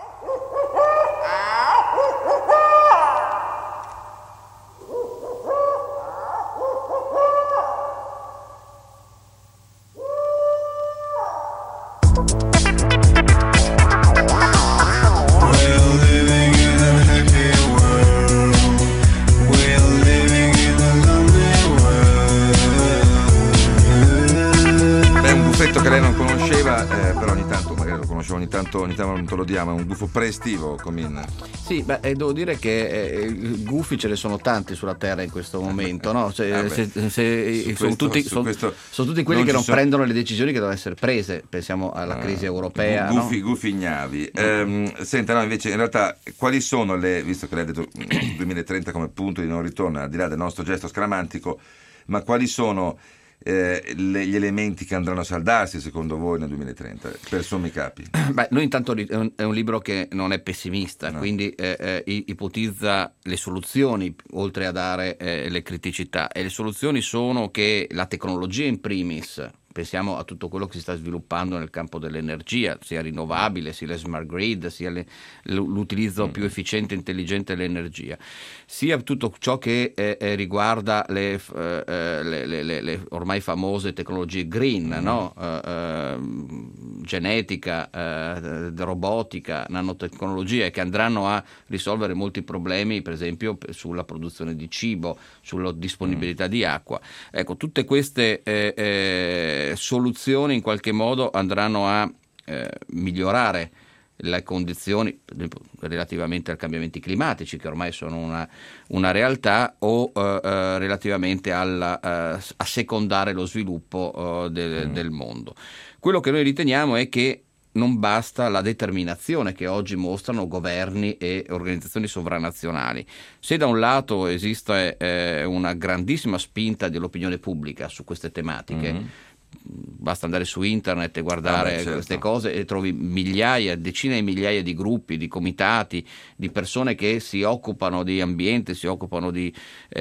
Speaker 2: Ogni tanto, ogni tanto lo diamo, è un gufo pre-estivo, Comin.
Speaker 9: Sì, beh, devo dire che eh, gufi ce ne sono tanti sulla Terra in questo momento, no? Cioè, ah se, se, se, sono, questo, tutti, son, sono tutti quelli non che non sono... prendono le decisioni che devono essere prese, pensiamo alla ah, crisi europea.
Speaker 2: Gufi,
Speaker 9: no?
Speaker 2: gufi ignavi. Ehm, senta, no, invece in realtà quali sono le, visto che lei ha detto duemilatrenta come punto di non ritorno, al di là del nostro gesto scaramantico, ma quali sono Eh, le, gli elementi che andranno a saldarsi secondo voi nel duemilatrenta per sommi capi?
Speaker 9: Beh, noi intanto è un, è un libro che non è pessimista,
Speaker 2: no.
Speaker 9: quindi eh, eh, ipotizza le soluzioni oltre a dare eh, le criticità, e le soluzioni sono che la tecnologia in primis, pensiamo a tutto quello che si sta sviluppando nel campo dell'energia, sia rinnovabile, sia le smart grid, sia le, l'utilizzo mm. più efficiente e intelligente dell'energia, sia tutto ciò che eh, riguarda le, eh, le, le, le ormai famose tecnologie green, mm. no? eh, eh, genetica, eh, robotica, nanotecnologie, che andranno a risolvere molti problemi, per esempio sulla produzione di cibo, sulla disponibilità mm. di acqua. Ecco, tutte queste eh, eh, soluzioni in qualche modo andranno a eh, migliorare le condizioni relativamente ai cambiamenti climatici, che ormai sono una, una realtà, o eh, eh, relativamente alla, eh, a secondare lo sviluppo eh, de, mm. del mondo. Quello che noi riteniamo è che non basta la determinazione che oggi mostrano governi e organizzazioni sovranazionali. Se da un lato esiste eh, una grandissima spinta dell'opinione pubblica su queste tematiche, mm-hmm. basta andare su internet e guardare ah beh, certo. queste cose e trovi migliaia, decine di migliaia di gruppi, di comitati, di persone che si occupano di ambiente, si occupano di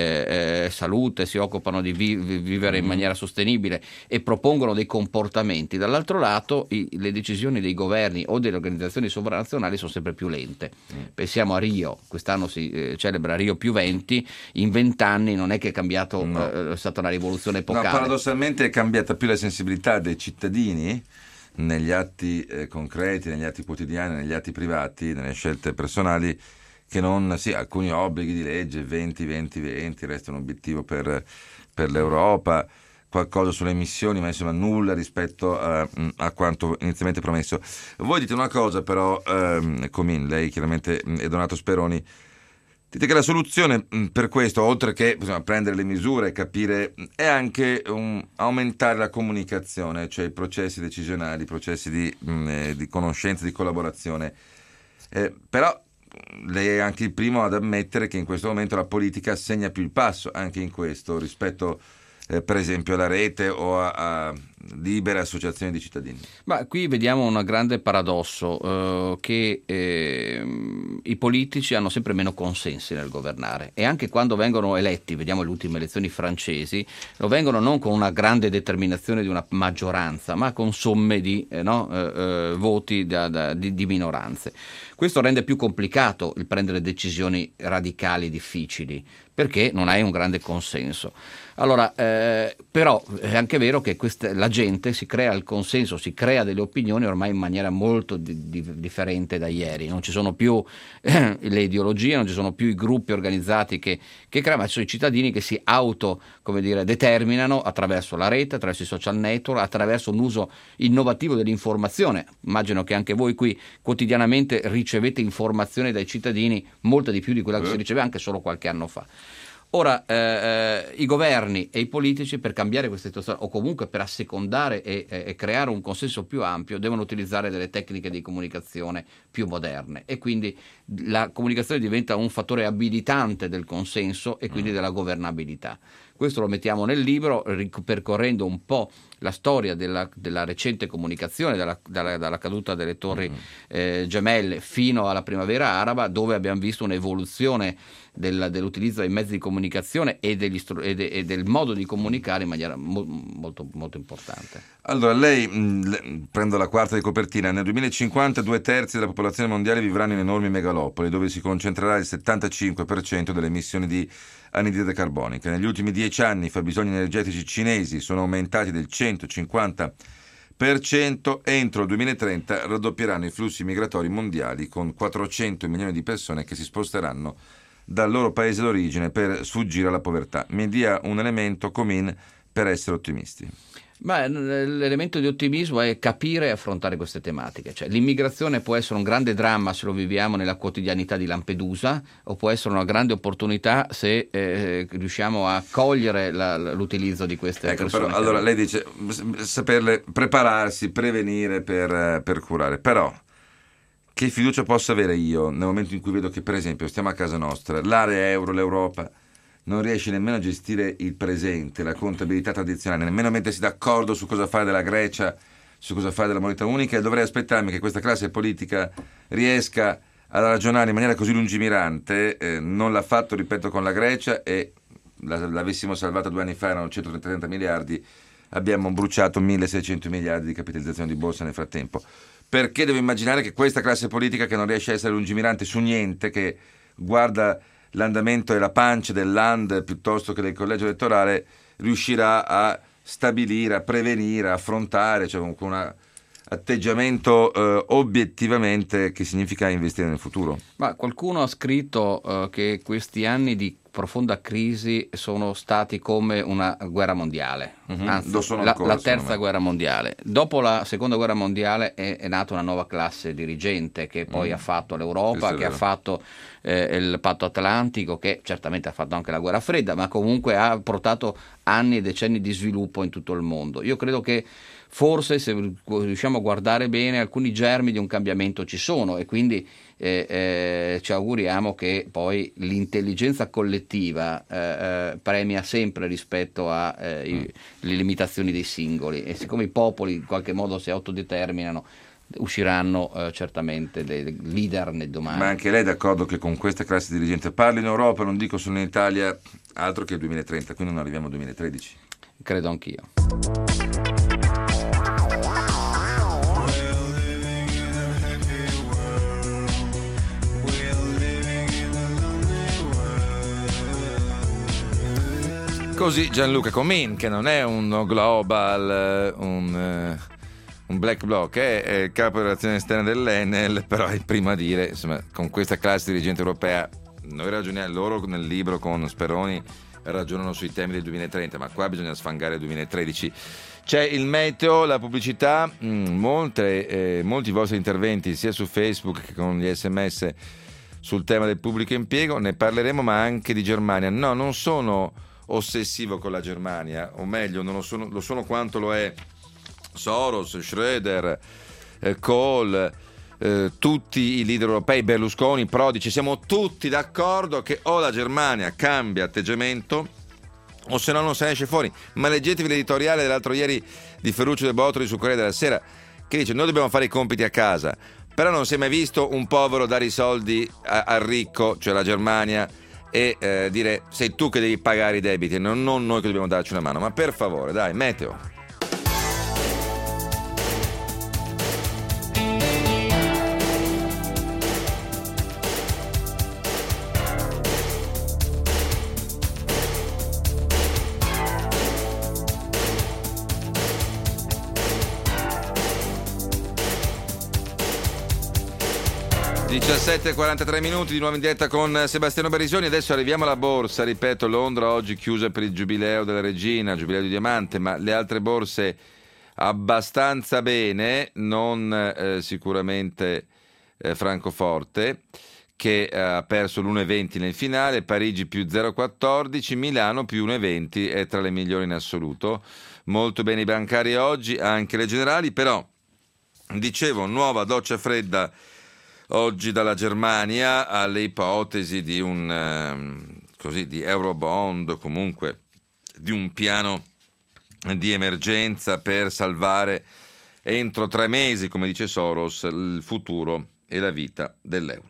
Speaker 9: eh, eh, salute, si occupano di vi- vivere in maniera sostenibile e propongono dei comportamenti. Dall'altro lato i, le decisioni dei governi o delle organizzazioni sovranazionali sono sempre più lente. Mm. Pensiamo a Rio, quest'anno si eh, celebra Rio più venti, in vent'anni non è che è cambiato, no. eh, è stata una rivoluzione epocale.
Speaker 2: No, paradossalmente è cambiata più la sensibilità dei cittadini negli atti eh, concreti, negli atti quotidiani, negli atti privati, nelle scelte personali, che non sì, alcuni obblighi di legge, venti venti venti, resta un obiettivo per, per l'Europa, qualcosa sulle emissioni, ma insomma nulla rispetto a, a quanto inizialmente promesso. Voi dite una cosa però, ehm, Comin, lei chiaramente e Donato Speroni, dite che la soluzione per questo, oltre che insomma, prendere le misure, capire, è anche un, aumentare la comunicazione, cioè i processi decisionali, i processi di, mh, di conoscenza, di collaborazione. Eh, però lei è anche il primo ad ammettere che in questo momento la politica segna più il passo, anche in questo, rispetto eh, per esempio alla rete o a, a libere associazioni di cittadini.
Speaker 9: Ma qui vediamo un grande paradosso, eh, che eh, i politici hanno sempre meno consensi nel governare, e anche quando vengono eletti, vediamo le ultime elezioni francesi, lo vengono non con una grande determinazione di una maggioranza, ma con somme di eh, no, eh, eh, voti da, da, di, di minoranze. Questo rende più complicato il prendere decisioni radicali difficili, perché non hai un grande consenso. Allora, eh, però è anche vero che questa, la gente si crea il consenso, si crea delle opinioni ormai in maniera molto di, di, differente da ieri. Non ci sono più eh, le ideologie, non ci sono più i gruppi organizzati che, che creano, ma ci sono i cittadini che si auto, come dire, determinano attraverso la rete, attraverso i social network, attraverso un uso innovativo dell'informazione. Immagino che anche voi qui quotidianamente ricevete informazioni dai cittadini, molta di più di quella che si riceve anche solo qualche anno fa. Ora, eh, i governi e i politici, per cambiare questa situazione o comunque per assecondare e, e creare un consenso più ampio, devono utilizzare delle tecniche di comunicazione più moderne, e quindi la comunicazione diventa un fattore abilitante del consenso e quindi della governabilità. Questo lo mettiamo nel libro, percorrendo un po' la storia della, della recente comunicazione, dalla, dalla, dalla caduta delle torri eh, gemelle fino alla primavera araba, dove abbiamo visto un'evoluzione del, dell'utilizzo dei mezzi di comunicazione e, degli stru- e, de- e del modo di comunicare in maniera mo- molto, molto importante.
Speaker 2: Allora, lei, mh, prendo la quarta di copertina, nel duemilacinquanta due terzi della popolazione mondiale vivranno in enormi megalopoli, dove si concentrerà il settantacinque per cento delle emissioni di anidride carbonica. Negli ultimi dieci anni i fabbisogni energetici cinesi sono aumentati del centocinquanta per cento e entro il duemilatrenta raddoppieranno i flussi migratori mondiali, con quattrocento milioni di persone che si sposteranno dal loro paese d'origine per sfuggire alla povertà. Mi dia un elemento, Comin, per essere ottimisti.
Speaker 9: Ma l'elemento di ottimismo è capire e affrontare queste tematiche. Cioè, l'immigrazione può essere un grande dramma se lo viviamo nella quotidianità di Lampedusa, o può essere una grande opportunità se eh, riusciamo a cogliere la, l'utilizzo di queste
Speaker 2: ecco,
Speaker 9: persone.
Speaker 2: Però, allora lei dice saperle prepararsi, prevenire per, per curare, però che fiducia posso avere io nel momento in cui vedo che, per esempio, stiamo a casa nostra, l'area euro, l'Europa non riesce nemmeno a gestire il presente, la contabilità tradizionale, nemmeno mettersi d'accordo su cosa fare della Grecia, su cosa fare della moneta unica, e dovrei aspettarmi che questa classe politica riesca a ragionare in maniera così lungimirante. Eh, non l'ha fatto, ripeto, con la Grecia, e l'avessimo salvata due anni fa, erano centotrenta miliardi, abbiamo bruciato milleseicento miliardi di capitalizzazione di borsa nel frattempo. Perché devo immaginare che questa classe politica, che non riesce a essere lungimirante su niente, che guarda l'andamento e la pancia del Land piuttosto che del collegio elettorale, riuscirà a stabilire, a prevenire, a affrontare, cioè con un atteggiamento eh, obiettivamente, che significa investire nel futuro?
Speaker 9: Ma qualcuno ha scritto uh, che questi anni di profonda crisi sono stati come una guerra mondiale,
Speaker 2: mm-hmm.
Speaker 9: anzi
Speaker 2: Lo sono
Speaker 9: la,
Speaker 2: ancora,
Speaker 9: la terza guerra mondiale. Dopo la seconda guerra mondiale è, è nata una nuova classe dirigente che poi mm. ha fatto l'Europa, che ha fatto eh, il patto atlantico, che certamente ha fatto anche la guerra fredda, ma comunque ha portato anni e decenni di sviluppo in tutto il mondo. Io credo che forse, se riusciamo a guardare bene, alcuni germi di un cambiamento ci sono, e quindi eh, eh, ci auguriamo che poi l'intelligenza collettiva eh, eh, premia sempre rispetto alle eh, limitazioni dei singoli, e siccome i popoli in qualche modo si autodeterminano, usciranno eh, certamente dei leader nel domani.
Speaker 2: Ma anche lei è d'accordo che con questa classe dirigente parli in Europa, non dico solo in Italia, altro che il duemilatrenta, quindi non arriviamo al duemilatredici?
Speaker 9: Credo anch'io.
Speaker 2: Così Gianluca Comin, che non è un global, un, un black bloc, è, è il capo delle relazioni esterne dell'Enel, però è il primo a dire, insomma, con questa classe dirigente europea, noi ragioniamo, loro nel libro con Speroni ragionano sui temi del duemilatrenta, ma qua bisogna sfangare il duemilatredici. C'è il meteo, la pubblicità, mh, molte, eh, molti vostri interventi sia su Facebook che con gli sms sul tema del pubblico impiego, ne parleremo, ma anche di Germania. No, non sono ossessivo con la Germania, o meglio non lo sono, lo sono quanto lo è Soros, Schröder, eh, Kohl, eh, tutti i leader europei, Berlusconi, Prodi. Ci siamo tutti d'accordo che o la Germania cambia atteggiamento o se no non se ne esce fuori. Ma leggetevi l'editoriale dell'altro ieri di Ferruccio De Bortoli sul Corriere della Sera, che dice: noi dobbiamo fare i compiti a casa, però non si è mai visto un povero dare i soldi a, al ricco, cioè la Germania, e eh, dire sei tu che devi pagare i debiti, non, non noi che dobbiamo darci una mano. Ma per favore, dai, meteo. diciassette e quarantatré minuti, di nuovo in diretta con Sebastiano Barisoni. Adesso arriviamo alla borsa. Ripeto, Londra oggi chiusa per il giubileo della regina, giubileo di diamante, ma le altre borse abbastanza bene, non eh, sicuramente eh, Francoforte, che eh, ha perso l'uno virgola venti nel finale, Parigi più zero virgola quattordici, Milano più uno virgola venti, è tra le migliori in assoluto. Molto bene i bancari oggi, anche le generali, però dicevo, nuova doccia fredda oggi dalla Germania alle ipotesi di un eh, così di Eurobond, comunque di un piano di emergenza per salvare entro tre mesi, come dice Soros, il futuro e la vita dell'euro.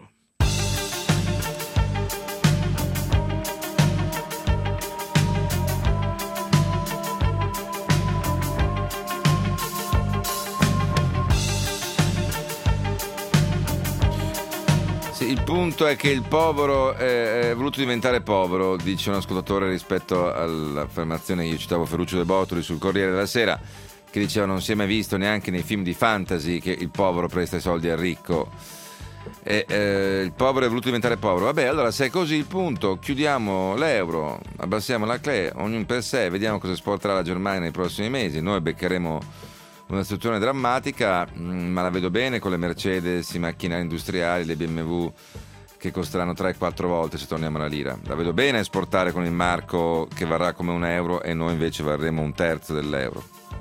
Speaker 2: Il punto è che il povero è voluto diventare povero, dice un ascoltatore rispetto all'affermazione che io citavo Ferruccio De Bortoli sul Corriere della Sera, che diceva non si è mai visto neanche nei film di fantasy che il povero presta i soldi al ricco. E, eh, il povero è voluto diventare povero. Vabbè, allora se è così il punto, chiudiamo l'euro, abbassiamo la C L E, ognuno per sé, vediamo cosa esporterà la Germania nei prossimi mesi. Noi beccheremo una situazione drammatica, ma la vedo bene con le Mercedes, i macchinari industriali, le B M W che costeranno tre quattro volte se torniamo alla lira. La vedo bene esportare con il marco che varrà come un euro e noi invece varremo un terzo dell'euro.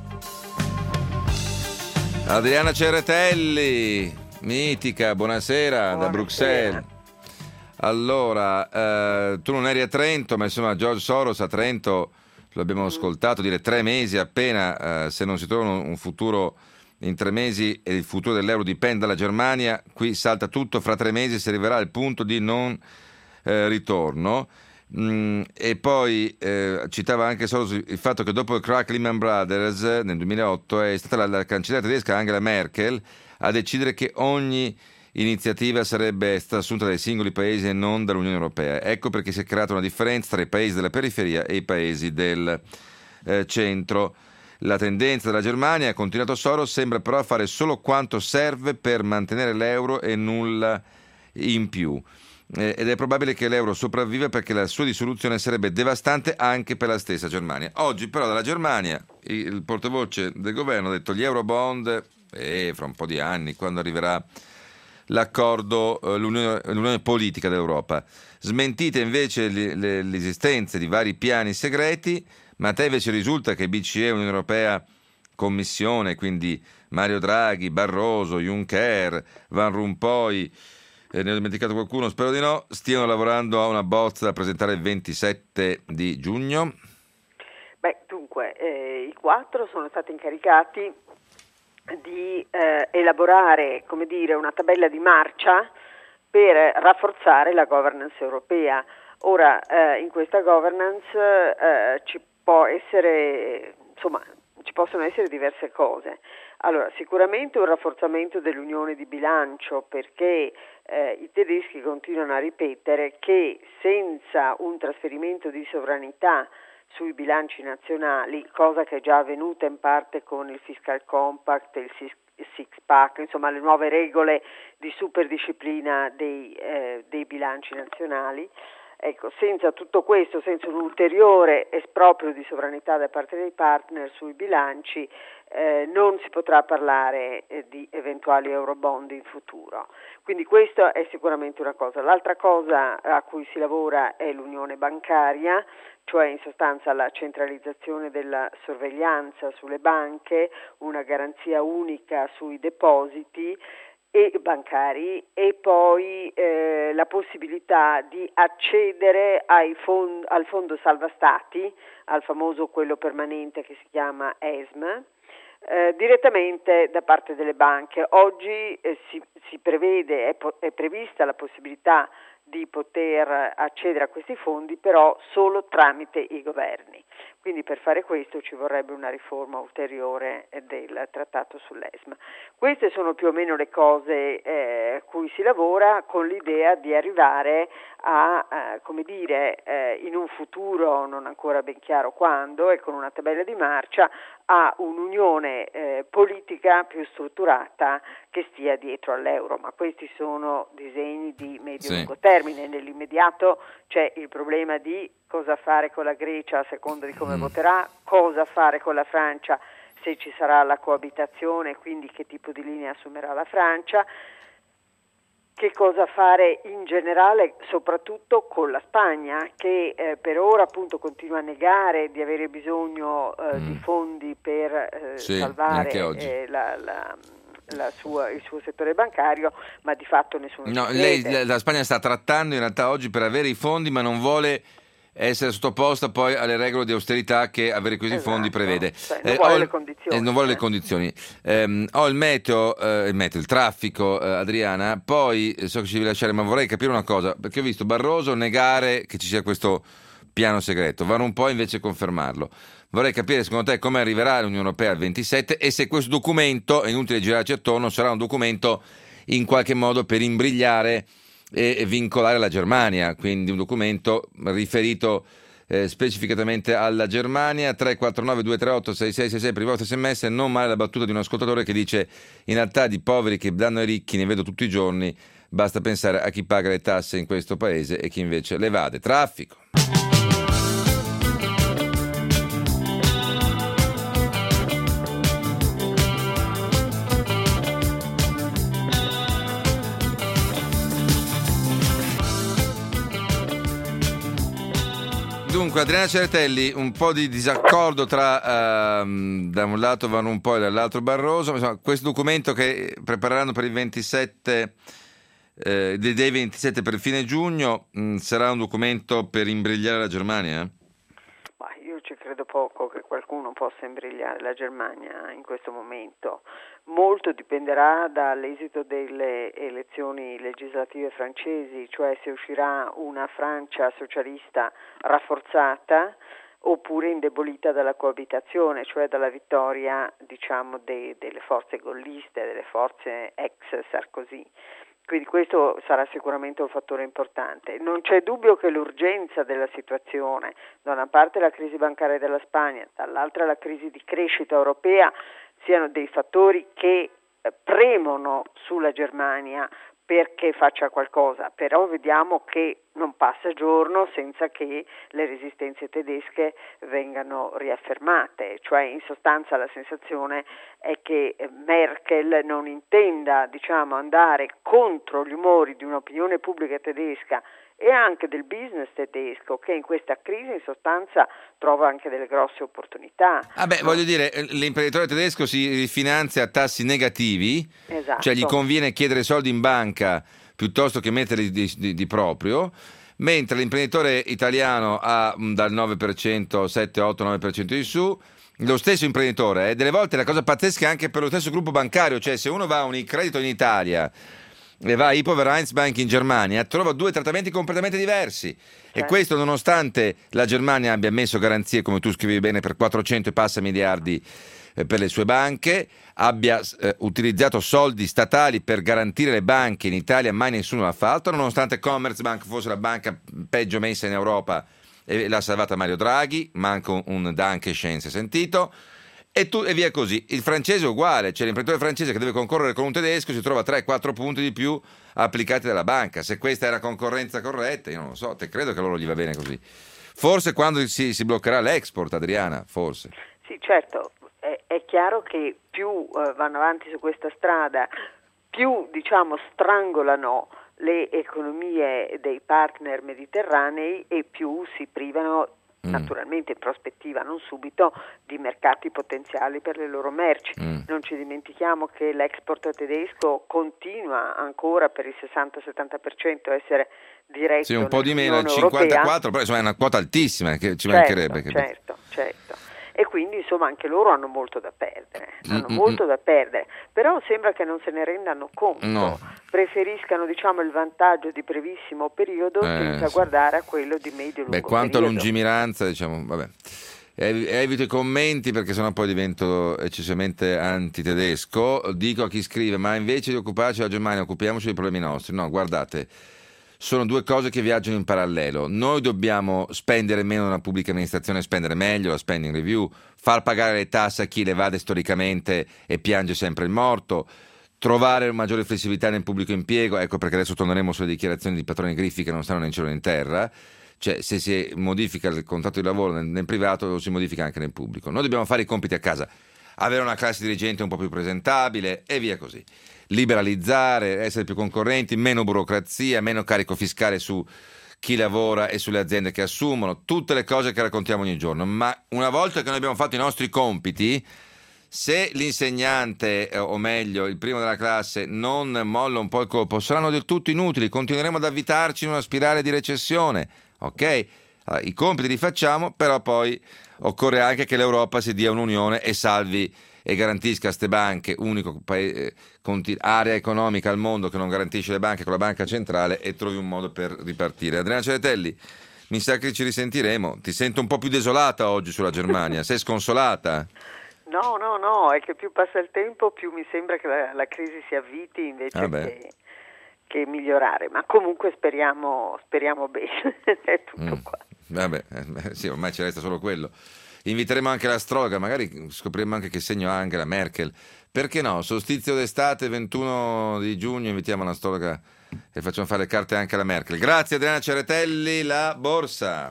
Speaker 2: Adriana Cerretelli, mitica, buonasera, buonasera. Da Bruxelles. Allora, eh, tu non eri a Trento, ma insomma George Soros a Trento l'abbiamo ascoltato dire tre mesi appena, eh, se non si trova un futuro in tre mesi e il futuro dell'euro dipende dalla Germania, qui salta tutto, fra tre mesi si arriverà al punto di non eh, ritorno. Mm, e poi eh, citava anche solo il fatto che dopo il crack Lehman Brothers nel duemilaotto è stata la, la cancelliera tedesca Angela Merkel a decidere che ogni iniziativa sarebbe stata assunta dai singoli paesi e non dall'Unione Europea. Ecco perché si è creata una differenza tra i paesi della periferia e i paesi del eh, centro. La tendenza della Germania, ha continuato Soros, sembra però fare solo quanto serve per mantenere l'euro e nulla in più. eh, ed è probabile che l'euro sopravviva perché la sua dissoluzione sarebbe devastante anche per la stessa Germania. Oggi però dalla Germania il, il portavoce del governo ha detto gli eurobond e fra un po' di anni, quando arriverà l'accordo, eh, l'unione, l'unione politica d'Europa. Smentite invece le, le, l'esistenza di vari piani segreti, ma a te invece risulta che B C E, Unione Europea, Commissione, quindi Mario Draghi, Barroso, Juncker, Van Rompuy, eh, ne ho dimenticato qualcuno, spero di no, stiano lavorando a una bozza da presentare il ventisette di giugno?
Speaker 10: Beh, dunque, eh, i quattro sono stati incaricati di eh, elaborare, come dire, una tabella di marcia per rafforzare la governance europea. Ora, eh, in questa governance eh, ci può essere, insomma, ci possono essere diverse cose. Allora, sicuramente un rafforzamento dell'unione di bilancio, perché eh, i tedeschi continuano a ripetere che senza un trasferimento di sovranità sui bilanci nazionali, cosa che è già avvenuta in parte con il Fiscal Compact, il Six Pack, insomma le nuove regole di superdisciplina dei, eh, dei bilanci nazionali. Ecco, senza tutto questo, senza un ulteriore esproprio di sovranità da parte dei partner sui bilanci, eh, non si potrà parlare eh, di eventuali eurobond in futuro. Quindi questa è sicuramente una cosa. L'altra cosa a cui si lavora è l'unione bancaria, cioè in sostanza la centralizzazione della sorveglianza sulle banche, una garanzia unica sui depositi e bancari e poi eh, la possibilità di accedere ai fond- al fondo salva stati, al famoso quello permanente che si chiama E S M, eh, direttamente da parte delle banche. Oggi eh, si, si prevede, è, po- è prevista la possibilità di poter accedere a questi fondi, però solo tramite i governi. Quindi per fare questo ci vorrebbe una riforma ulteriore del trattato sull'E S M. Queste sono più o meno le cose eh, a cui si lavora, con l'idea di arrivare a, eh, come dire, eh, in un futuro non ancora ben chiaro quando e con una tabella di marcia a un'unione eh, politica più strutturata che stia dietro all'euro, ma questi sono disegni di medio-lungo sì. termine. Nell'immediato c'è il problema di cosa fare con la Grecia a seconda di come mm. voterà, cosa fare con la Francia se ci sarà la coabitazione, quindi che tipo di linea assumerà la Francia, che cosa fare in generale soprattutto con la Spagna che eh, per ora appunto continua a negare di avere bisogno eh, mm. di fondi per eh, sì, salvare eh, la, la, la sua, il suo settore bancario, ma di fatto nessuno
Speaker 2: no,
Speaker 10: ci
Speaker 2: lei,
Speaker 10: crede.
Speaker 2: La Spagna sta trattando in realtà oggi per avere i fondi, ma non vuole essere sottoposta poi alle regole di austerità che avere questi esatto. fondi prevede.
Speaker 10: Cioè, non, eh, vuole le condizioni,
Speaker 2: eh, non vuole
Speaker 10: eh.
Speaker 2: le condizioni. Eh, ho il meteo, eh, il meteo, il traffico, eh, Adriana, poi eh, so che ci devi lasciare, ma vorrei capire una cosa, perché ho visto Barroso negare che ci sia questo piano segreto, Van Rompuy invece confermarlo. Vorrei capire secondo te come arriverà l'Unione Europea al ventisette e se questo documento, è inutile girarci attorno, sarà un documento in qualche modo per imbrigliare e vincolare la Germania, quindi un documento riferito eh, specificatamente alla Germania. Tre quattro nove due tre otto sei sei sei sei per i vostri sms. Non male la battuta di un ascoltatore che dice: in realtà di poveri che danno ai ricchi ne vedo tutti i giorni, basta pensare a chi paga le tasse in questo paese e chi invece le evade. Traffico. Dunque, Adriana Ceretelli, un po' di disaccordo tra uh, da un lato Van Rompuy e dall'altro Barroso. Insomma, questo documento che prepareranno per il ventisette eh, dei ventisette per il fine giugno mh, sarà un documento per imbrigliare la Germania?
Speaker 10: Ma io ci credo poco che qualcuno possa imbrigliare la Germania in questo momento. Molto dipenderà dall'esito delle elezioni legislative francesi, cioè se uscirà una Francia socialista rafforzata oppure indebolita dalla coabitazione, cioè dalla vittoria, diciamo, de, delle forze golliste, delle forze ex Sarkozy. Quindi questo sarà sicuramente un fattore importante. Non c'è dubbio che l'urgenza della situazione, da una parte la crisi bancaria della Spagna, dall'altra la crisi di crescita europea, siano dei fattori che premono sulla Germania perché faccia qualcosa, però vediamo che non passa giorno senza che le resistenze tedesche vengano riaffermate, cioè in sostanza la sensazione è che Merkel non intenda, diciamo, andare contro gli umori di un'opinione pubblica tedesca e anche del business tedesco, che in questa crisi in sostanza trova anche delle grosse opportunità.
Speaker 2: Ah beh, voglio dire, l'imprenditore tedesco si rifinanzia a tassi negativi,
Speaker 10: esatto.
Speaker 2: Cioè gli conviene chiedere soldi in banca piuttosto che metterli di, di, di proprio, mentre l'imprenditore italiano ha dal nove per cento, sette, otto, nove per cento di su. Lo stesso imprenditore, eh, delle volte la cosa pazzesca è anche per lo stesso gruppo bancario, cioè se uno va a un credito in Italia e va a Hypo Vereinsbank in Germania, trova due trattamenti completamente diversi. Certo. E questo nonostante la Germania abbia messo garanzie, come tu scrivi bene, per quattrocento e passa miliardi eh, per le sue banche, abbia eh, utilizzato soldi statali per garantire le banche in Italia, mai nessuno l'ha fatto, nonostante Commerzbank fosse la banca peggio messa in Europa e l'ha salvata Mario Draghi, manco un Dankeschön si è sentito. E, tu, e via così. Il francese è uguale, cioè l'imprenditore francese che deve concorrere con un tedesco si trova tre quattro punti di più applicati dalla banca. Se questa è la concorrenza corretta, io non lo so, te credo che a loro gli va bene così. Forse quando si, si bloccherà l'export, Adriana, forse.
Speaker 10: Sì, certo, è, è chiaro che più uh, vanno avanti su questa strada, più diciamo strangolano le economie dei partner mediterranei e più si privano naturalmente in prospettiva, non subito, di mercati potenziali per le loro merci. Mm. Non ci dimentichiamo che l'export tedesco continua ancora per il sessanta settanta per cento a essere diretto.
Speaker 2: Sì, un po' di meno, il cinquantaquattro, però insomma è una quota altissima che ci
Speaker 10: certo,
Speaker 2: mancherebbe.
Speaker 10: Certo, certo. E quindi insomma anche loro hanno molto da perdere, hanno
Speaker 2: Mm-mm.
Speaker 10: molto da perdere, però sembra che non se ne rendano conto,
Speaker 2: no.
Speaker 10: Preferiscano diciamo il vantaggio di brevissimo periodo
Speaker 2: eh,
Speaker 10: senza
Speaker 2: sì.
Speaker 10: guardare a quello di medio-lungo
Speaker 2: Beh, quanto
Speaker 10: periodo.
Speaker 2: a lungimiranza, diciamo, vabbè. Ev- evito i commenti perché sennò poi divento eccessivamente antitedesco. Dico a chi scrive, ma invece di occuparci della Germania occupiamoci dei problemi nostri. No, guardate, sono due cose che viaggiano in parallelo. Noi dobbiamo spendere meno nella pubblica amministrazione, spendere meglio, la spending review, far pagare le tasse a chi le evade storicamente e piange sempre il morto, trovare maggiore flessibilità nel pubblico impiego. Ecco perché adesso torneremo sulle dichiarazioni di patroni griffi che non stanno né in cielo né in terra. Cioè, se si modifica il contratto di lavoro nel, nel privato, lo si modifica anche nel pubblico. Noi dobbiamo fare i compiti a casa, avere una classe dirigente un po' più presentabile e via così. Liberalizzare, essere più concorrenti, meno burocrazia, meno carico fiscale su chi lavora e sulle aziende che assumono, tutte le cose che raccontiamo ogni giorno. Ma una volta che noi abbiamo fatto i nostri compiti, se l'insegnante, o meglio il primo della classe, non molla un po' il colpo, saranno del tutto inutili, continueremo ad avvitarci in una spirale di recessione. Ok? Allora, i compiti li facciamo, però poi occorre anche che l'Europa si dia un'unione e salvi e garantisca a ste banche, unico paese, conti- area economica al mondo che non garantisce le banche con la banca centrale, e trovi un modo per ripartire. Adriana Ceretelli, mi sa che ci risentiremo. Ti sento un po' più desolata oggi sulla Germania, sei sconsolata?
Speaker 10: No, no, no, è che più passa il tempo più mi sembra che la, la crisi si avviti invece
Speaker 2: ah
Speaker 10: che, che migliorare, ma comunque speriamo, speriamo bene, è tutto mm. qua.
Speaker 2: Vabbè, eh, sì, ormai ci resta solo quello. Inviteremo anche l'astrologa, magari scopriremo anche che segno ha Angela Merkel. Perché no? Solstizio d'estate, ventuno di giugno, invitiamo l'astrologa e facciamo fare le carte anche alla Merkel. Grazie Adriana Ceretelli, la borsa.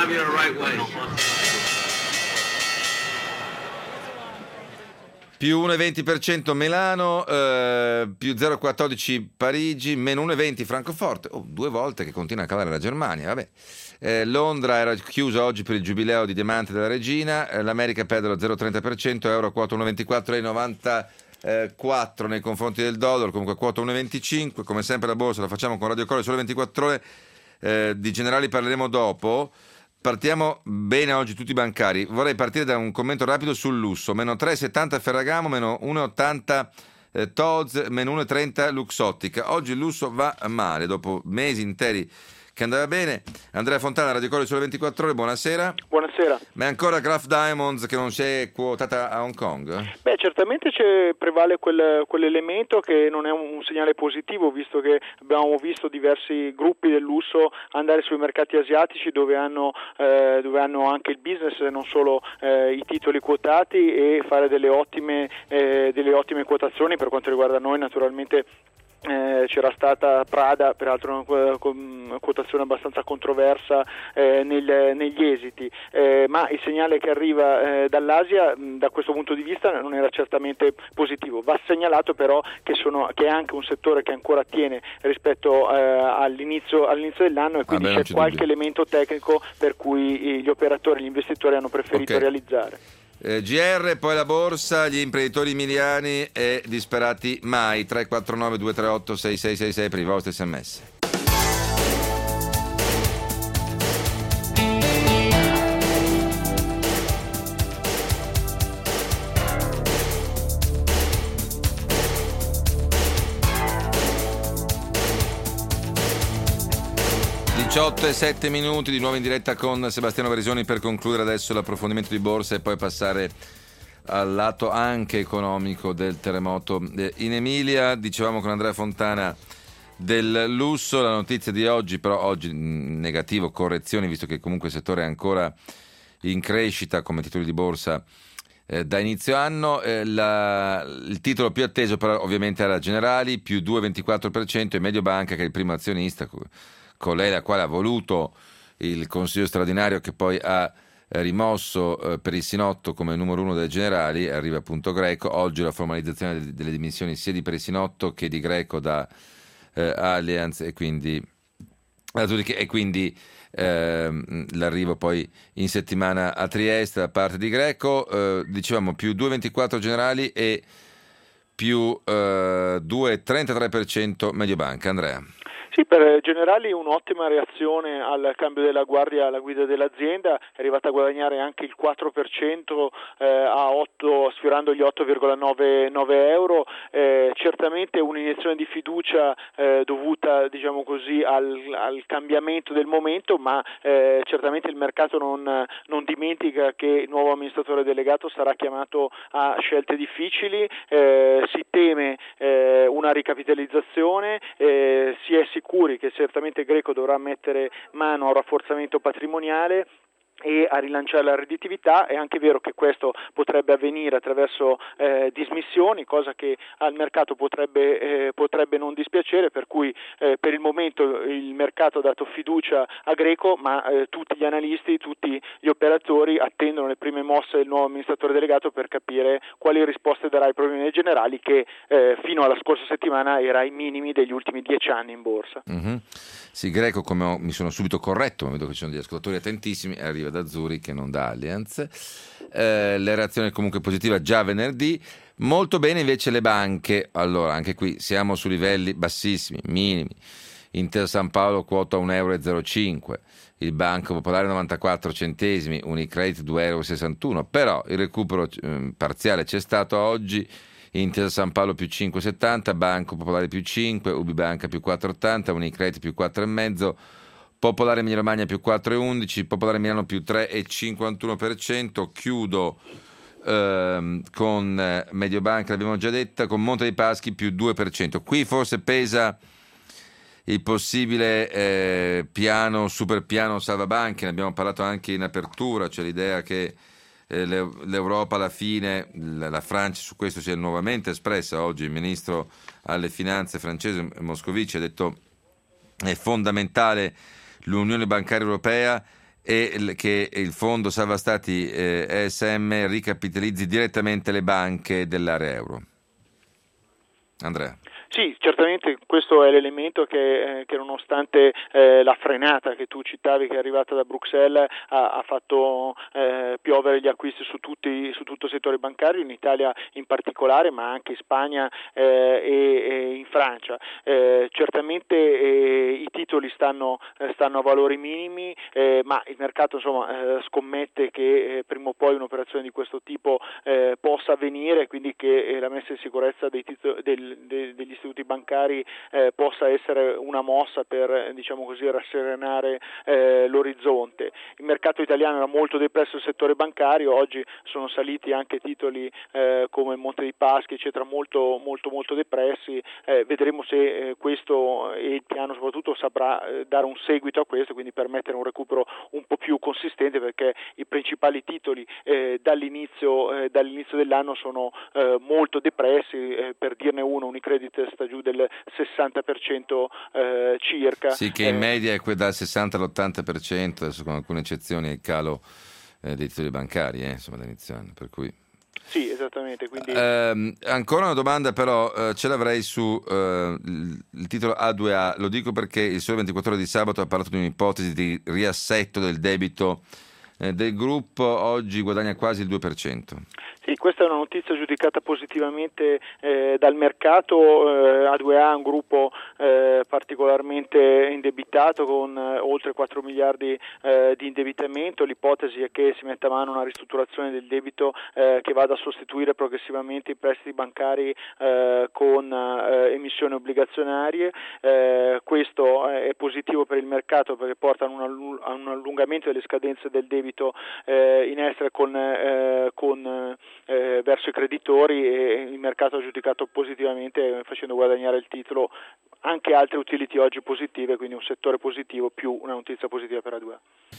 Speaker 2: Più uno virgola venti per cento Milano, eh, più zero virgola quattordici Parigi, meno uno virgola venti Francoforte. Oh, due volte che continua a calare la Germania, vabbè. Eh, Londra era chiusa oggi per il giubileo di diamante della regina, eh, l'America perde lo zero virgola trenta per cento, euro quota uno virgola ventiquattro e novantaquattro nei confronti del dollaro, comunque quota uno virgola venticinque. Come sempre la borsa la facciamo con Radio Core solo ventiquattro ore, eh, di generali parleremo dopo. Partiamo bene oggi tutti i bancari. Vorrei partire da un commento rapido sul lusso, meno tre virgola settanta Ferragamo, meno uno virgola ottanta eh, Tod's, meno uno virgola trenta Luxottica. Oggi il lusso va male dopo mesi interi che andava bene. Andrea Fontana, Radio Core sole ventiquattro ore, buonasera.
Speaker 11: Buonasera.
Speaker 2: Ma è ancora Graf Diamonds che non si è quotata a Hong Kong?
Speaker 11: Beh, certamente c'è, prevale quel, quell'elemento che non è un, un segnale positivo, visto che abbiamo visto diversi gruppi del lusso andare sui mercati asiatici dove hanno, eh, dove hanno anche il business, non solo eh, i titoli quotati, e fare delle ottime, eh, delle ottime quotazioni. Per quanto riguarda noi, naturalmente Eh, c'era stata Prada, peraltro una, una quotazione abbastanza controversa eh, nel, negli esiti, eh, ma il segnale che arriva eh, dall'Asia mh, da questo punto di vista non era certamente positivo. Va segnalato però che, sono, che è anche un settore che ancora tiene rispetto eh, all'inizio, all'inizio dell'anno, e quindi
Speaker 2: ah,
Speaker 11: c'è qualche dubbio. elemento tecnico per cui gli operatori, gli investitori hanno preferito okay. realizzare.
Speaker 2: Eh, G R, poi la borsa, gli imprenditori emiliani e disperati mai. Tre quattro nove due tre otto sei sei sei sei per i vostri sms. diciotto e sette minuti, di nuovo in diretta con Sebastiano Barisoni per concludere adesso l'approfondimento di borsa e poi passare al lato anche economico del terremoto in Emilia. Dicevamo con Andrea Fontana del lusso, la notizia di oggi, però oggi negativo, correzioni, visto che comunque il settore è ancora in crescita come titoli di borsa eh, da inizio anno. Eh, la, il titolo più atteso però ovviamente era Generali, più due virgola ventiquattro per cento, e Mediobanca, che è il primo azionista, con lei la quale ha voluto il consiglio straordinario che poi ha rimosso eh, per il Sinotto come numero uno dei Generali. Arriva appunto Greco, oggi la formalizzazione delle dimissioni sia di Perissinotto che di Greco da eh, Allianz, e quindi, e quindi eh, l'arrivo poi in settimana a Trieste da parte di Greco. Eh, dicevamo più due virgola ventiquattro Generali e più eh, due virgola trentatré per cento Mediobanca. Andrea.
Speaker 11: Sì, per Generali un'ottima reazione al cambio della guardia alla guida dell'azienda, è arrivata a guadagnare anche il quattro per cento eh, a otto, sfiorando gli otto virgola novantanove euro, eh, certamente un'iniezione di fiducia eh, dovuta, diciamo così, al, al cambiamento del momento, ma eh, certamente il mercato non, non dimentica che il nuovo amministratore delegato sarà chiamato a scelte difficili, eh, si teme eh, una ricapitalizzazione, eh, si è sicuri che certamente Greco dovrà mettere mano a un rafforzamento patrimoniale e a rilanciare la redditività. È anche vero che questo potrebbe avvenire attraverso eh, dismissioni, cosa che al mercato potrebbe, eh, potrebbe non dispiacere, per cui eh, per il momento il mercato ha dato fiducia a Greco, ma eh, tutti gli analisti, tutti gli operatori attendono le prime mosse del nuovo amministratore delegato per capire quali risposte darà ai problemi dei Generali, che eh, fino alla scorsa settimana era ai minimi degli ultimi dieci anni in borsa.
Speaker 2: Mm-hmm. Sì, Greco, come ho, mi sono subito corretto, ma vedo che ci sono degli ascoltatori attentissimi, arriva da Zurich e non da Allianz. Eh, la reazione è comunque positiva già venerdì. Molto bene invece le banche. Allora, anche qui siamo su livelli bassissimi, minimi. Intesa San Paolo quota un euro e zero cinque, il Banco Popolare novantaquattro centesimi, Unicredit due euro e sessantuno. Però il recupero eh, parziale c'è stato oggi. Intesa San Paolo più cinque virgola settanta, Banco Popolare più cinque, Ubibanca più quattro virgola ottanta, Unicredit più quattro virgola cinque, Popolare Emilia Romagna più quattro virgola undici, Popolare Milano più tre virgola cinquantuno per cento. Chiudo ehm, con Mediobanca, l'abbiamo già detta, con Monte dei Paschi più due per cento. Qui forse pesa il possibile eh, piano, super piano salvabanche, ne abbiamo parlato anche in apertura, cioè l'idea che l'Europa alla fine, la Francia su questo si è nuovamente espressa. Oggi il ministro alle finanze francese Moscovici ha detto è fondamentale l'Unione Bancaria Europea e che il fondo salva stati eh, E S M ricapitalizzi direttamente le banche dell'area euro. Andrea.
Speaker 11: Sì, certamente questo è l'elemento che, eh, che nonostante eh, la frenata che tu citavi, che è arrivata da Bruxelles, ha, ha fatto eh, piovere gli acquisti su, tutti, su tutto il settore bancario, in Italia in particolare, ma anche in Spagna eh, e, e in Francia. Eh, certamente eh, i titoli stanno, eh, stanno a valori minimi, eh, ma il mercato insomma, eh, scommette che eh, prima o poi un'operazione di questo tipo eh, possa avvenire, quindi che eh, la messa in sicurezza dei titoli, del, de, degli istituti bancari eh, possa essere una mossa per, diciamo così, rasserenare eh, l'orizzonte. Il mercato italiano era molto depresso il settore bancario, oggi sono saliti anche titoli eh, come Monte dei Paschi, eccetera, molto molto molto depressi. Eh, vedremo se eh, questo e il piano soprattutto saprà eh, dare un seguito a questo, quindi permettere un recupero un po' più consistente, perché i principali titoli eh, dall'inizio, eh, dall'inizio dell'anno sono eh, molto depressi. Eh, per dirne uno, Unicredit sta giù del sessanta per cento eh, circa.
Speaker 2: Sì, che in eh, media è dal sessanta all'ottanta per cento, adesso con alcune eccezioni il calo eh, dei titoli bancari, eh, insomma, dall'inizio anno, per cui...
Speaker 11: Sì, esattamente. Quindi...
Speaker 2: Eh, ancora una domanda però eh, ce l'avrei su eh, il, il titolo A due A, lo dico perché il Sole ventiquattro Ore di sabato ha parlato di un'ipotesi di riassetto del debito eh, del gruppo, oggi guadagna quasi il due per cento.
Speaker 11: Sì, questa è una notizia giudicata positivamente eh, dal mercato. eh, A due A è un gruppo eh, particolarmente indebitato con eh, oltre quattro miliardi eh, di indebitamento. L'ipotesi è che si metta a mano una ristrutturazione del debito eh, che vada a sostituire progressivamente i prestiti bancari eh, con eh, emissioni obbligazionarie. Eh, questo è positivo per il mercato perché porta a un, a un allungamento delle scadenze del debito eh, in essere con, eh, con Eh, verso i creditori, e il mercato ha giudicato positivamente facendo guadagnare il titolo anche altre utility oggi positive, quindi un settore positivo più una notizia positiva per A due A.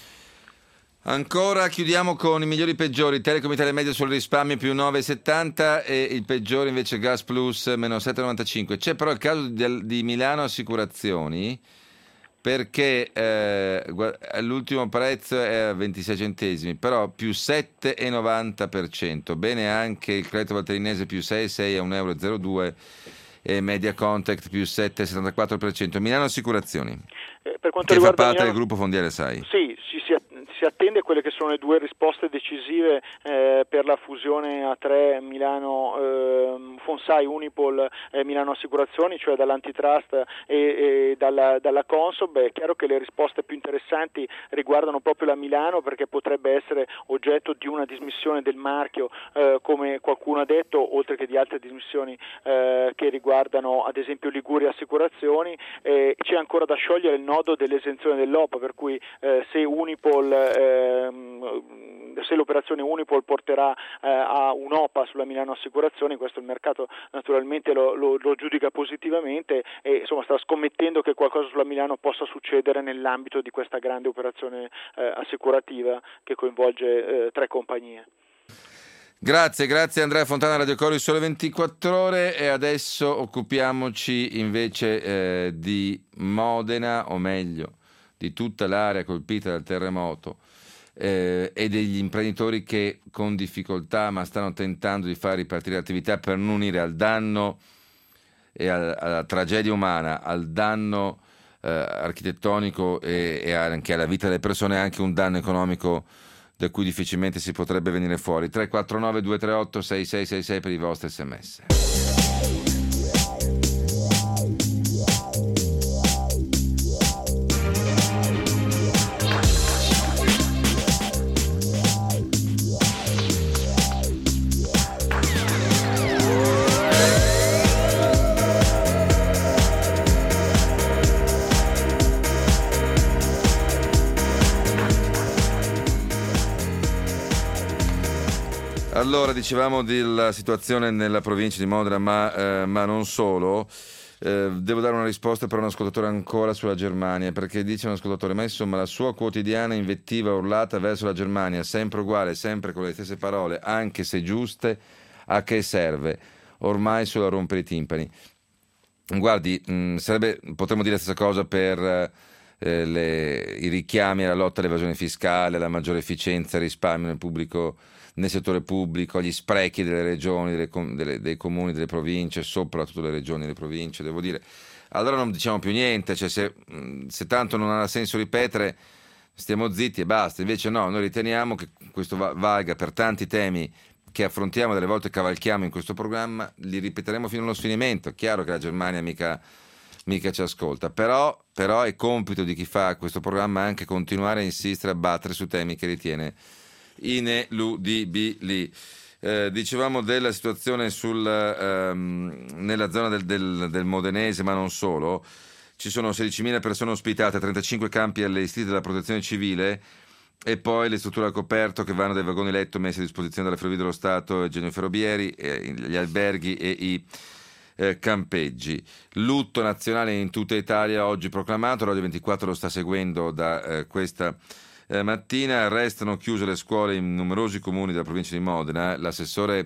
Speaker 2: Ancora chiudiamo con i migliori e i peggiori. Telecom Italia Media sul risparmio più nove virgola settanta e il peggiore invece Gas Plus meno sette virgola novantacinque. C'è però il caso di, di Milano Assicurazioni, perché eh, l'ultimo prezzo è a ventisei centesimi, però più sette virgola novanta per cento. Bene anche il credito valtellinese più sei virgola sei a un euro e zero due e Media Contact più sette virgola settantaquattro per cento. Milano Assicurazioni,
Speaker 11: eh, per quanto
Speaker 2: che fa parte
Speaker 11: Milano...
Speaker 2: del gruppo Fondiere Sai.
Speaker 11: Sì, ci si, si attende quelle che sono le due risposte decisive eh, per la fusione a tre Milano eh, Fonsai Unipol eh, Milano Assicurazioni, cioè dall'antitrust e, e dalla, dalla Consob. È chiaro che le risposte più interessanti riguardano proprio la Milano, perché potrebbe essere oggetto di una dismissione del marchio eh, come qualcuno ha detto, oltre che di altre dismissioni eh, che riguardano ad esempio Liguria Assicurazioni. Eh, c'è ancora da sciogliere il nodo dell'esenzione dell'O P A, per cui eh, se Unipol ehm, se l'operazione Unipol porterà eh, a un'O P A sulla Milano Assicurazioni, questo il mercato naturalmente lo, lo, lo giudica positivamente e insomma sta scommettendo che qualcosa sulla Milano possa succedere nell'ambito di questa grande operazione eh, assicurativa che coinvolge eh, tre compagnie.
Speaker 2: Grazie, grazie Andrea Fontana, Radio Coro, il Sole ventiquattro Ore, e adesso occupiamoci invece eh, di Modena, o meglio di tutta l'area colpita dal terremoto eh, e degli imprenditori che con difficoltà ma stanno tentando di far ripartire l'attività per non unire al danno e al, alla tragedia umana, al danno eh, architettonico e, e anche alla vita delle persone, anche un danno economico da cui difficilmente si potrebbe venire fuori. Tre quattro nove due tre otto sei sei sei sei per i vostri sms. Allora, dicevamo della situazione nella provincia di Modena, ma, eh, ma non solo. Eh, devo dare una risposta per un ascoltatore ancora sulla Germania, perché dice un ascoltatore, ma insomma la sua quotidiana invettiva urlata verso la Germania, sempre uguale, sempre con le stesse parole, anche se giuste, a che serve? Ormai solo a rompere i timpani. Guardi, mh, sarebbe, potremmo dire la stessa cosa per eh, le, i richiami alla lotta all'evasione fiscale, alla maggiore efficienza e risparmio nel pubblico, nel settore pubblico, gli sprechi delle regioni, delle, delle, dei comuni, delle province, soprattutto le regioni e le province, devo dire. Allora non diciamo più niente, cioè se, se tanto non ha senso ripetere, stiamo zitti e basta. Invece no, noi riteniamo che questo valga per tanti temi che affrontiamo, delle volte cavalchiamo in questo programma, li ripeteremo fino allo sfinimento. È chiaro che la Germania mica, mica ci ascolta, però, però è compito di chi fa questo programma anche continuare a insistere, a battere su temi che ritiene ineludibili. Eh, dicevamo della situazione sul, ehm, nella zona del, del, del Modenese, ma non solo. Ci sono sedicimila persone ospitate, trentacinque campi allestiti dalla protezione civile e poi le strutture al coperto che vanno dai vagoni letto messi a disposizione dalle Ferrovie dello Stato e Genio Ferrovieri, eh, gli alberghi e i eh, campeggi. Lutto nazionale in tutta Italia oggi proclamato, Radio ventiquattro lo sta seguendo da eh, questa mattina. Restano chiuse le scuole in numerosi comuni della provincia di Modena. L'assessore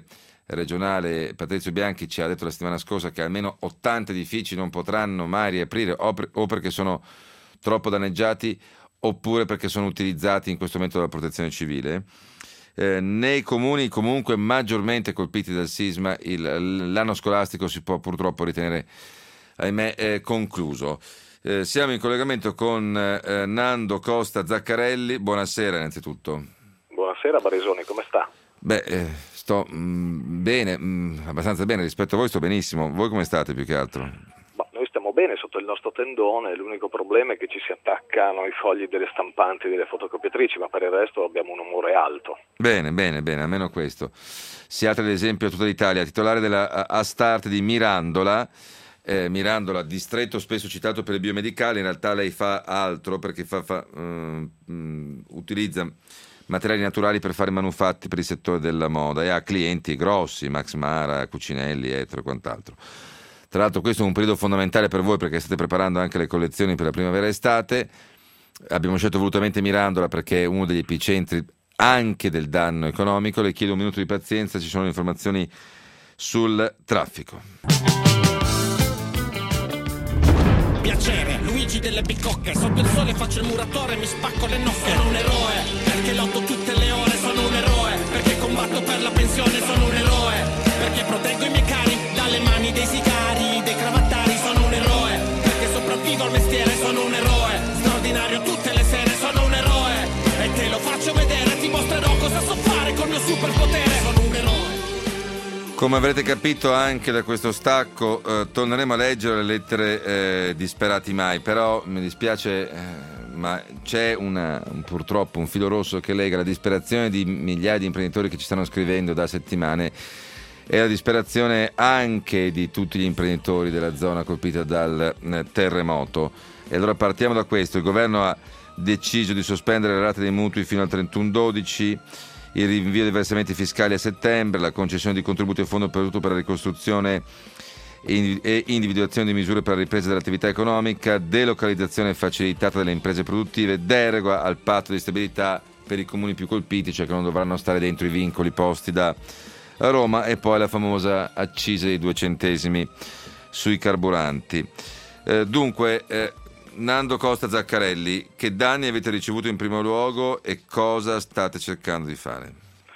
Speaker 2: regionale Patrizio Bianchi ci ha detto la settimana scorsa che almeno ottanta edifici non potranno mai riaprire o, per, o perché sono troppo danneggiati oppure perché sono utilizzati in questo momento dalla protezione civile. Eh, nei comuni comunque maggiormente colpiti dal sisma il, l'anno scolastico si può purtroppo ritenere, ahimè, eh, concluso. Eh, siamo in collegamento con eh, Nando Costa Zaccarelli. Buonasera innanzitutto.
Speaker 12: Buonasera Barisoni, come sta?
Speaker 2: Beh, eh, sto mh, bene, mh, abbastanza bene, rispetto a voi sto benissimo. Voi come state più che altro?
Speaker 12: Ma noi stiamo bene sotto il nostro tendone, l'unico problema è che ci si attaccano i fogli delle stampanti e delle fotocopiatrici, ma per il resto abbiamo un umore alto.
Speaker 2: Bene, bene, bene, almeno questo. Si apre l'esempio a tutta l'Italia, titolare della A-Start di Mirandola. Eh, Mirandola, distretto spesso citato per le biomedicali, in realtà lei fa altro perché fa, fa, um, um, utilizza materiali naturali per fare manufatti per il settore della moda e ha clienti grossi, Max Mara, Cucinelli, Etro e quant'altro. Tra l'altro questo è un periodo fondamentale per voi perché state preparando anche le collezioni per la primavera e estate. Abbiamo scelto volutamente Mirandola perché è uno degli epicentri anche del danno economico. Le chiedo un minuto di pazienza, ci sono informazioni sul traffico.
Speaker 13: Piacere, Luigi delle bicocche, sotto il sole faccio il muratore, mi spacco le nocche. Sono un eroe, perché lotto tutte le ore, sono un eroe, perché combatto per la pensione, sono un eroe, perché proteggo i miei cari dalle mani dei sicari, dei cravattari, sono un eroe, perché sopravvivo al mestiere, sono un eroe, straordinario tutte le sere, sono un eroe, e te lo faccio vedere, ti mostrerò cosa so fare col mio superpotere, sono un eroe.
Speaker 2: Come avrete capito anche da questo stacco, eh, torneremo a leggere le lettere eh, disperati mai, però mi dispiace, eh, ma c'è una, purtroppo un filo rosso che lega la disperazione di migliaia di imprenditori che ci stanno scrivendo da settimane e la disperazione anche di tutti gli imprenditori della zona colpita dal eh, terremoto. E allora partiamo da questo. Il governo ha deciso di sospendere le rate dei mutui fino al trentuno dodici, il rinvio dei versamenti fiscali a settembre, la concessione di contributi a fondo perduto per la ricostruzione e individuazione di misure per la ripresa dell'attività economica, delocalizzazione facilitata delle imprese produttive, deroga al patto di stabilità per i comuni più colpiti, cioè che non dovranno stare dentro i vincoli posti da Roma, e poi la famosa accisa dei due centesimi sui carburanti. Eh, dunque, eh, Nando Costa Zaccarelli, che danni avete ricevuto in primo luogo e cosa state cercando di fare?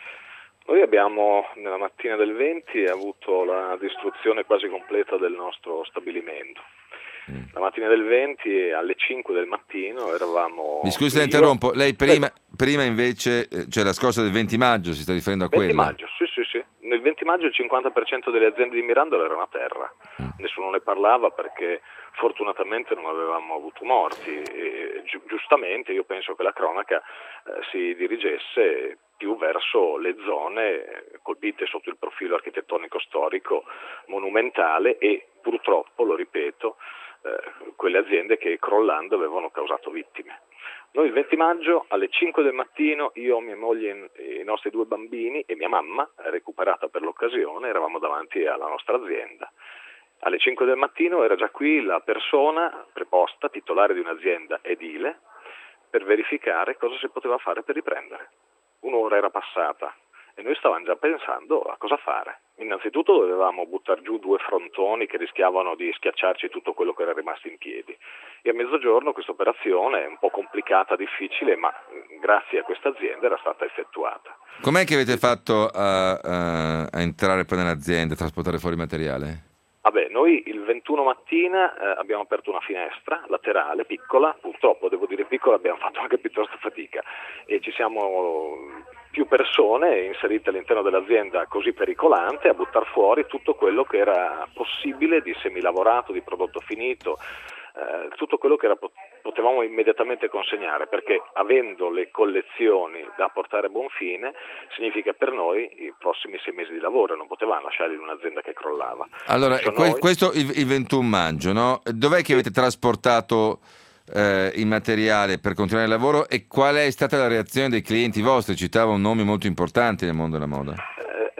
Speaker 12: Noi abbiamo nella mattina del venti avuto la distruzione quasi completa del nostro stabilimento. Mm. La mattina del venti alle cinque del mattino eravamo...
Speaker 2: Mi scusi se la interrompo, lei prima, prima invece, cioè la scorsa del venti maggio, si sta riferendo a quella?
Speaker 12: venti maggio, sì sì sì. Nel venti maggio il cinquanta per cento delle aziende di Mirandola erano a terra. Mm. Nessuno ne parlava perché fortunatamente non avevamo avuto morti e gi- giustamente io penso che la cronaca eh, si dirigesse più verso le zone colpite sotto il profilo architettonico storico monumentale e purtroppo, lo ripeto, eh, quelle aziende che crollando avevano causato vittime. Noi il venti maggio alle cinque del mattino, io, mia moglie e i nostri due bambini e mia mamma, recuperata per l'occasione, eravamo davanti alla nostra azienda. Alle cinque del mattino era già qui la persona preposta, titolare di un'azienda edile, per verificare cosa si poteva fare per riprendere. Un'ora era passata e noi stavamo già pensando a cosa fare. Innanzitutto dovevamo buttare giù due frontoni che rischiavano di schiacciarci tutto quello che era rimasto in piedi. E a mezzogiorno questa operazione, un po' complicata, difficile, ma grazie a questa azienda era stata effettuata.
Speaker 2: Com'è che avete fatto a, a, a entrare poi nell'azienda, a trasportare fuori materiale?
Speaker 12: Vabbè, noi il ventuno mattina eh, abbiamo aperto una finestra laterale, piccola, purtroppo devo dire piccola, abbiamo fatto anche piuttosto fatica e ci siamo più persone inserite all'interno dell'azienda così pericolante a buttare fuori tutto quello che era possibile di semilavorato, di prodotto finito, eh, tutto quello che era, potevamo immediatamente consegnare, perché avendo le collezioni da portare a buon fine significa per noi i prossimi sei mesi di lavoro, non potevamo lasciare in un'azienda che crollava.
Speaker 2: Allora,
Speaker 12: que-
Speaker 2: noi... questo il, il ventuno maggio, no? Dov'è che avete trasportato eh, il materiale per continuare il lavoro e qual è stata la reazione dei clienti vostri? Citava un nome molto importante nel mondo della moda.
Speaker 12: Eh, eh,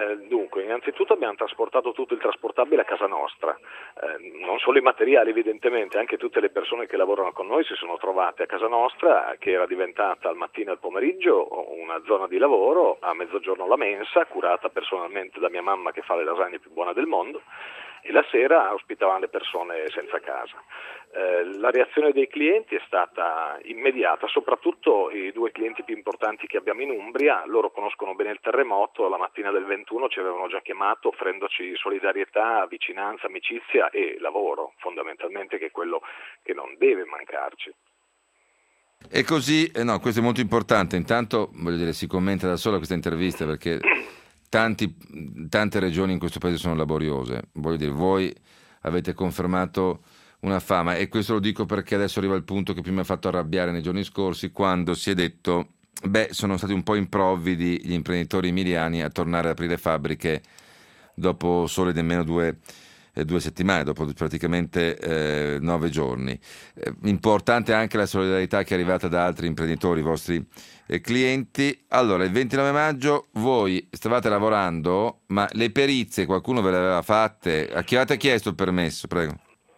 Speaker 12: Dunque, innanzitutto abbiamo trasportato tutto il trasportabile a casa nostra, eh, non solo i materiali evidentemente, anche tutte le persone che lavorano con noi si sono trovate a casa nostra, che era diventata al mattino e al pomeriggio una zona di lavoro, a mezzogiorno la mensa, curata personalmente da mia mamma che fa le lasagne più buone del mondo, e la sera ospitavamo le persone senza casa. Eh, la reazione dei clienti è stata immediata, soprattutto i due clienti più importanti che abbiamo in Umbria, loro conoscono bene il terremoto, la mattina del ventuno ci avevano già chiamato offrendoci solidarietà, vicinanza, amicizia e lavoro, fondamentalmente, che è quello che non deve mancarci.
Speaker 2: E così, eh no, questo è molto importante, intanto voglio dire, si commenta da sola questa intervista perché tanti, tante regioni in questo paese sono laboriose, voglio dire, voi avete confermato una fama, e questo lo dico perché adesso arriva il punto che più mi ha fatto arrabbiare nei giorni scorsi, quando si è detto, beh, sono stati un po' improvvidi gli imprenditori emiliani a tornare ad aprire fabbriche dopo sole nemmeno due, eh, due settimane, dopo praticamente eh, nove giorni. Eh, importante anche la solidarietà che è arrivata da altri imprenditori, i vostri eh, clienti. Allora, il ventinove maggio voi stavate lavorando, ma le perizie qualcuno ve le aveva fatte? A chi avete chiesto il permesso? Prego.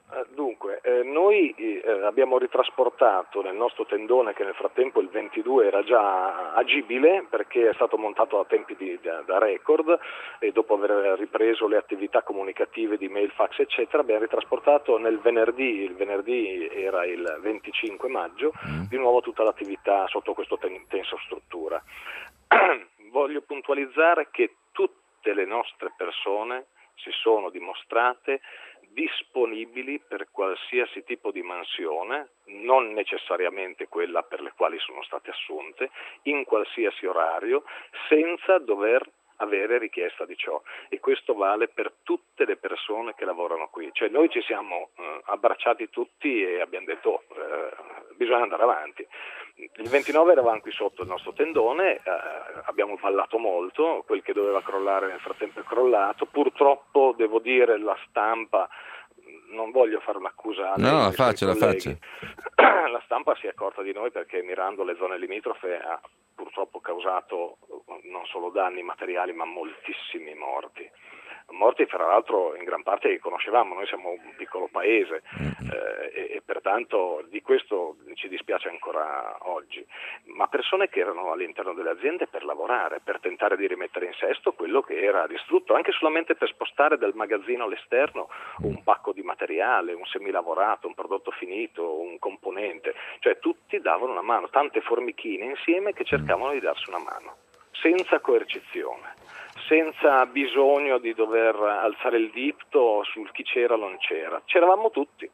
Speaker 12: Noi eh, abbiamo ritrasportato nel nostro tendone, che nel frattempo il ventidue era già agibile perché è stato montato a tempi di, da, da record, e dopo aver ripreso le attività comunicative di mail, fax eccetera, abbiamo ritrasportato nel venerdì, il venerdì era il venticinque maggio, di nuovo tutta l'attività sotto questa ten- tensa struttura. Voglio puntualizzare che tutte le nostre persone si sono dimostrate disponibili per qualsiasi tipo di mansione, non necessariamente quella per le quali sono state assunte, in qualsiasi orario, senza dover avere richiesta di ciò, e questo vale per tutte le persone che lavorano qui. Cioè noi ci siamo eh, abbracciati tutti e abbiamo detto eh, bisogna andare avanti. Il ventinove eravamo qui sotto il nostro tendone, eh, abbiamo ballato molto, quel che doveva crollare nel frattempo è crollato, purtroppo devo dire la stampa, non voglio fare un'accusa a lei,
Speaker 2: no, la faccia, la faccia.
Speaker 12: La stampa si è accorta di noi perché mirando le zone limitrofe ha purtroppo causato non solo danni materiali ma moltissimi morti. Morti fra l'altro in gran parte che conoscevamo, noi siamo un piccolo paese eh, e, e pertanto di questo ci dispiace ancora oggi, ma persone che erano all'interno delle aziende per lavorare, per tentare di rimettere in sesto quello che era distrutto, anche solamente per spostare dal magazzino all'esterno un pacco di materiale, un semilavorato, un prodotto finito, un componente, cioè tutti davano una mano, tante formichine insieme che cercavano di darsi una mano, senza coercizione, senza bisogno di dover alzare il dito sul chi c'era o non c'era. C'eravamo tutti.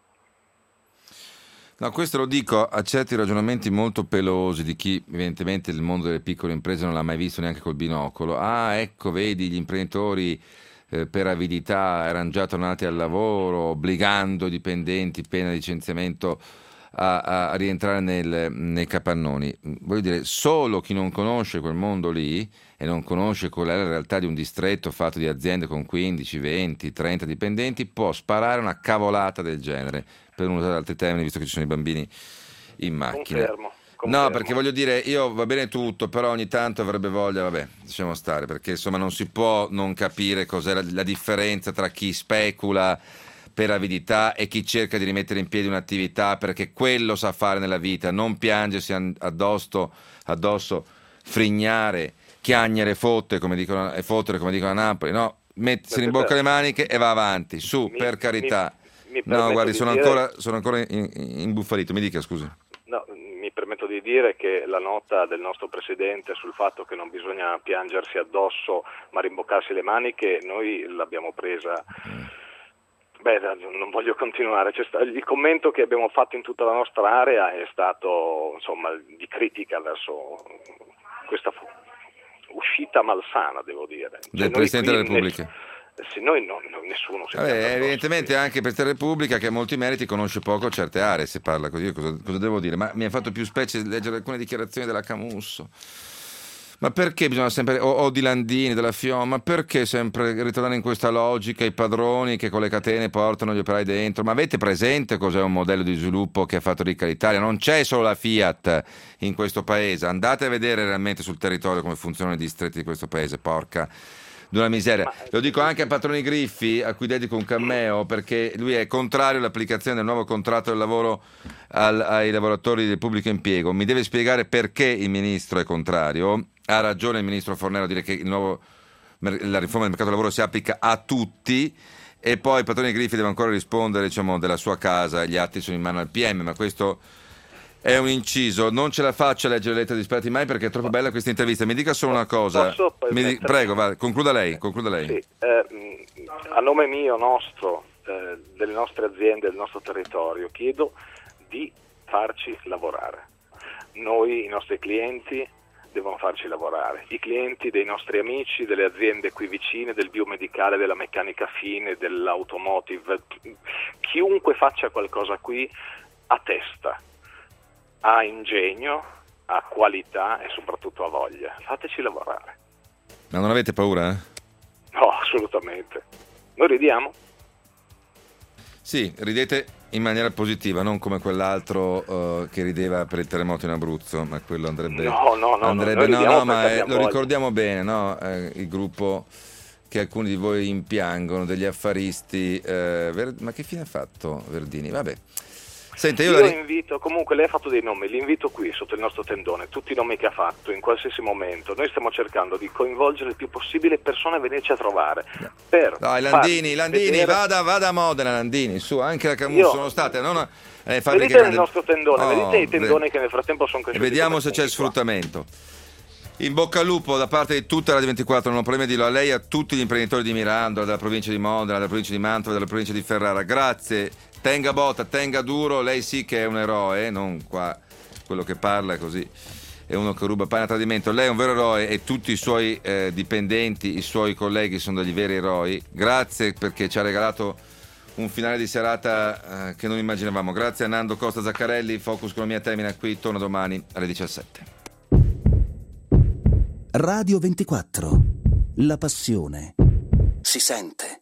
Speaker 2: No, questo lo dico a certi ragionamenti molto pelosi di chi evidentemente il mondo delle piccole imprese non l'ha mai visto neanche col binocolo. Ah, ecco, vedi, gli imprenditori eh, per avidità erano già tornati al lavoro, obbligando i dipendenti, pena licenziamento, a, a rientrare nel, nei capannoni. Voglio dire, solo chi non conosce quel mondo lì e non conosce qual è la realtà di un distretto fatto di aziende con quindici, venti, trenta dipendenti può sparare una cavolata del genere, per non usare altri termini, visto che ci sono i bambini in macchina.
Speaker 12: Confermo, confermo.
Speaker 2: No, perché voglio dire, io va bene tutto, però ogni tanto avrebbe voglia, vabbè, lasciamo stare, perché insomma non si può non capire cos'è la, la differenza tra chi specula per avidità e chi cerca di rimettere in piedi un'attività perché quello sa fare nella vita, non piangersi addosso, addosso frignare, chiagnere, fotte, come dicono, e fottere, come dicono a Napoli, no, mettersi in bocca le maniche e va avanti, su, mi, per carità. Mi, mi no, guardi, sono, dire... ancora, sono ancora imbufalito, mi dica, scusi.
Speaker 12: No, mi permetto di dire che la nota del nostro Presidente sul fatto che non bisogna piangersi addosso ma rimboccarsi le maniche, noi l'abbiamo presa... Beh, non voglio continuare. C'è sta... Il commento che abbiamo fatto in tutta la nostra area è stato, insomma, di critica verso questa uscita malsana, devo dire.
Speaker 2: Del cioè, Presidente della Repubblica.
Speaker 12: Ness... Sì, noi no, no, nessuno si
Speaker 2: Vabbè, evidentemente anche il Presidente della Repubblica, che ha molti meriti, conosce poco certe aree, se parla così, cosa, cosa devo dire? Ma mi ha fatto più specie leggere alcune dichiarazioni della Camusso. Ma perché bisogna sempre, o, o di Landini, della Fion, ma perché sempre ritornare in questa logica i padroni che con le catene portano gli operai dentro? Ma avete presente cos'è un modello di sviluppo che ha fatto ricca l'Italia? Non c'è solo la Fiat in questo paese, andate a vedere realmente sul territorio come funzionano i distretti di questo paese, porca di una miseria. Lo dico anche a Patroni Griffi, a cui dedico un cameo, perché lui è contrario all'applicazione del nuovo contratto del lavoro al, ai lavoratori del pubblico impiego. Mi deve spiegare perché il ministro è contrario. Ha ragione il ministro Fornero a dire che il nuovo, la riforma del mercato del lavoro si applica a tutti. E poi Patroni Griffi deve ancora rispondere, diciamo, della sua casa, gli atti sono in mano al P M, ma questo è un inciso. Non ce la faccio a leggere le lettere disperate mai perché è troppo bella questa intervista. Mi dica solo una cosa. Mi di... Prego, va, concluda lei. Concluda lei.
Speaker 12: Sì, eh, a nome mio, nostro, eh, delle nostre aziende, del nostro territorio, chiedo di farci lavorare. Noi, i nostri clienti, devono farci lavorare. I clienti dei nostri amici, delle aziende qui vicine, del biomedicale, della meccanica fine, dell'automotive, chiunque faccia qualcosa qui ha testa, ha ingegno, ha qualità e soprattutto ha voglia. Fateci lavorare.
Speaker 2: Ma non avete paura? Eh?
Speaker 12: No, assolutamente. Noi ridiamo?
Speaker 2: Sì, ridete in maniera positiva, non come quell'altro uh, che rideva per il terremoto in Abruzzo, ma quello andrebbe...
Speaker 12: No, no, no,
Speaker 2: andrebbe,
Speaker 12: no,
Speaker 2: no, no ma eh, lo
Speaker 12: voglia.
Speaker 2: ricordiamo bene, no? Eh, il gruppo che alcuni di voi impiangono, degli affaristi... Eh, Ver... Ma che fine ha fatto Verdini? Vabbè. Senta, io,
Speaker 12: io
Speaker 2: la...
Speaker 12: invito, comunque lei ha fatto dei nomi, li invito qui sotto il nostro tendone, tutti i nomi che ha fatto in qualsiasi momento. Noi stiamo cercando di coinvolgere il più possibile persone a venirci a trovare.
Speaker 2: No.
Speaker 12: Per
Speaker 2: Dai, Landini, Landini,
Speaker 12: vedere...
Speaker 2: vada, vada a Modena, Landini, su, anche la Camus
Speaker 12: io...
Speaker 2: sono state, non eh,
Speaker 12: vedete
Speaker 2: grandi...
Speaker 12: nel nostro tendone,
Speaker 2: oh,
Speaker 12: vedete i tendoni
Speaker 2: beh.
Speaker 12: che nel frattempo sono cresciuti.
Speaker 2: E vediamo se c'è il sfruttamento. In bocca al lupo da parte di tutta Radio ventiquattro, non ho problema di dirlo a lei e a tutti gli imprenditori di Mirandola, della provincia di Modena, della provincia di Mantova, della provincia di Ferrara. Grazie, tenga botta, tenga duro, lei sì che è un eroe, non qua quello che parla così, è uno che ruba pane a tradimento. Lei è un vero eroe e tutti i suoi eh, dipendenti, i suoi colleghi sono degli veri eroi. Grazie perché ci ha regalato un finale di serata eh, che non immaginavamo. Grazie a Nando Costa Zaccarelli. Focus Economia termina qui, torno domani alle diciassette.
Speaker 1: Radio ventiquattro. La passione si sente.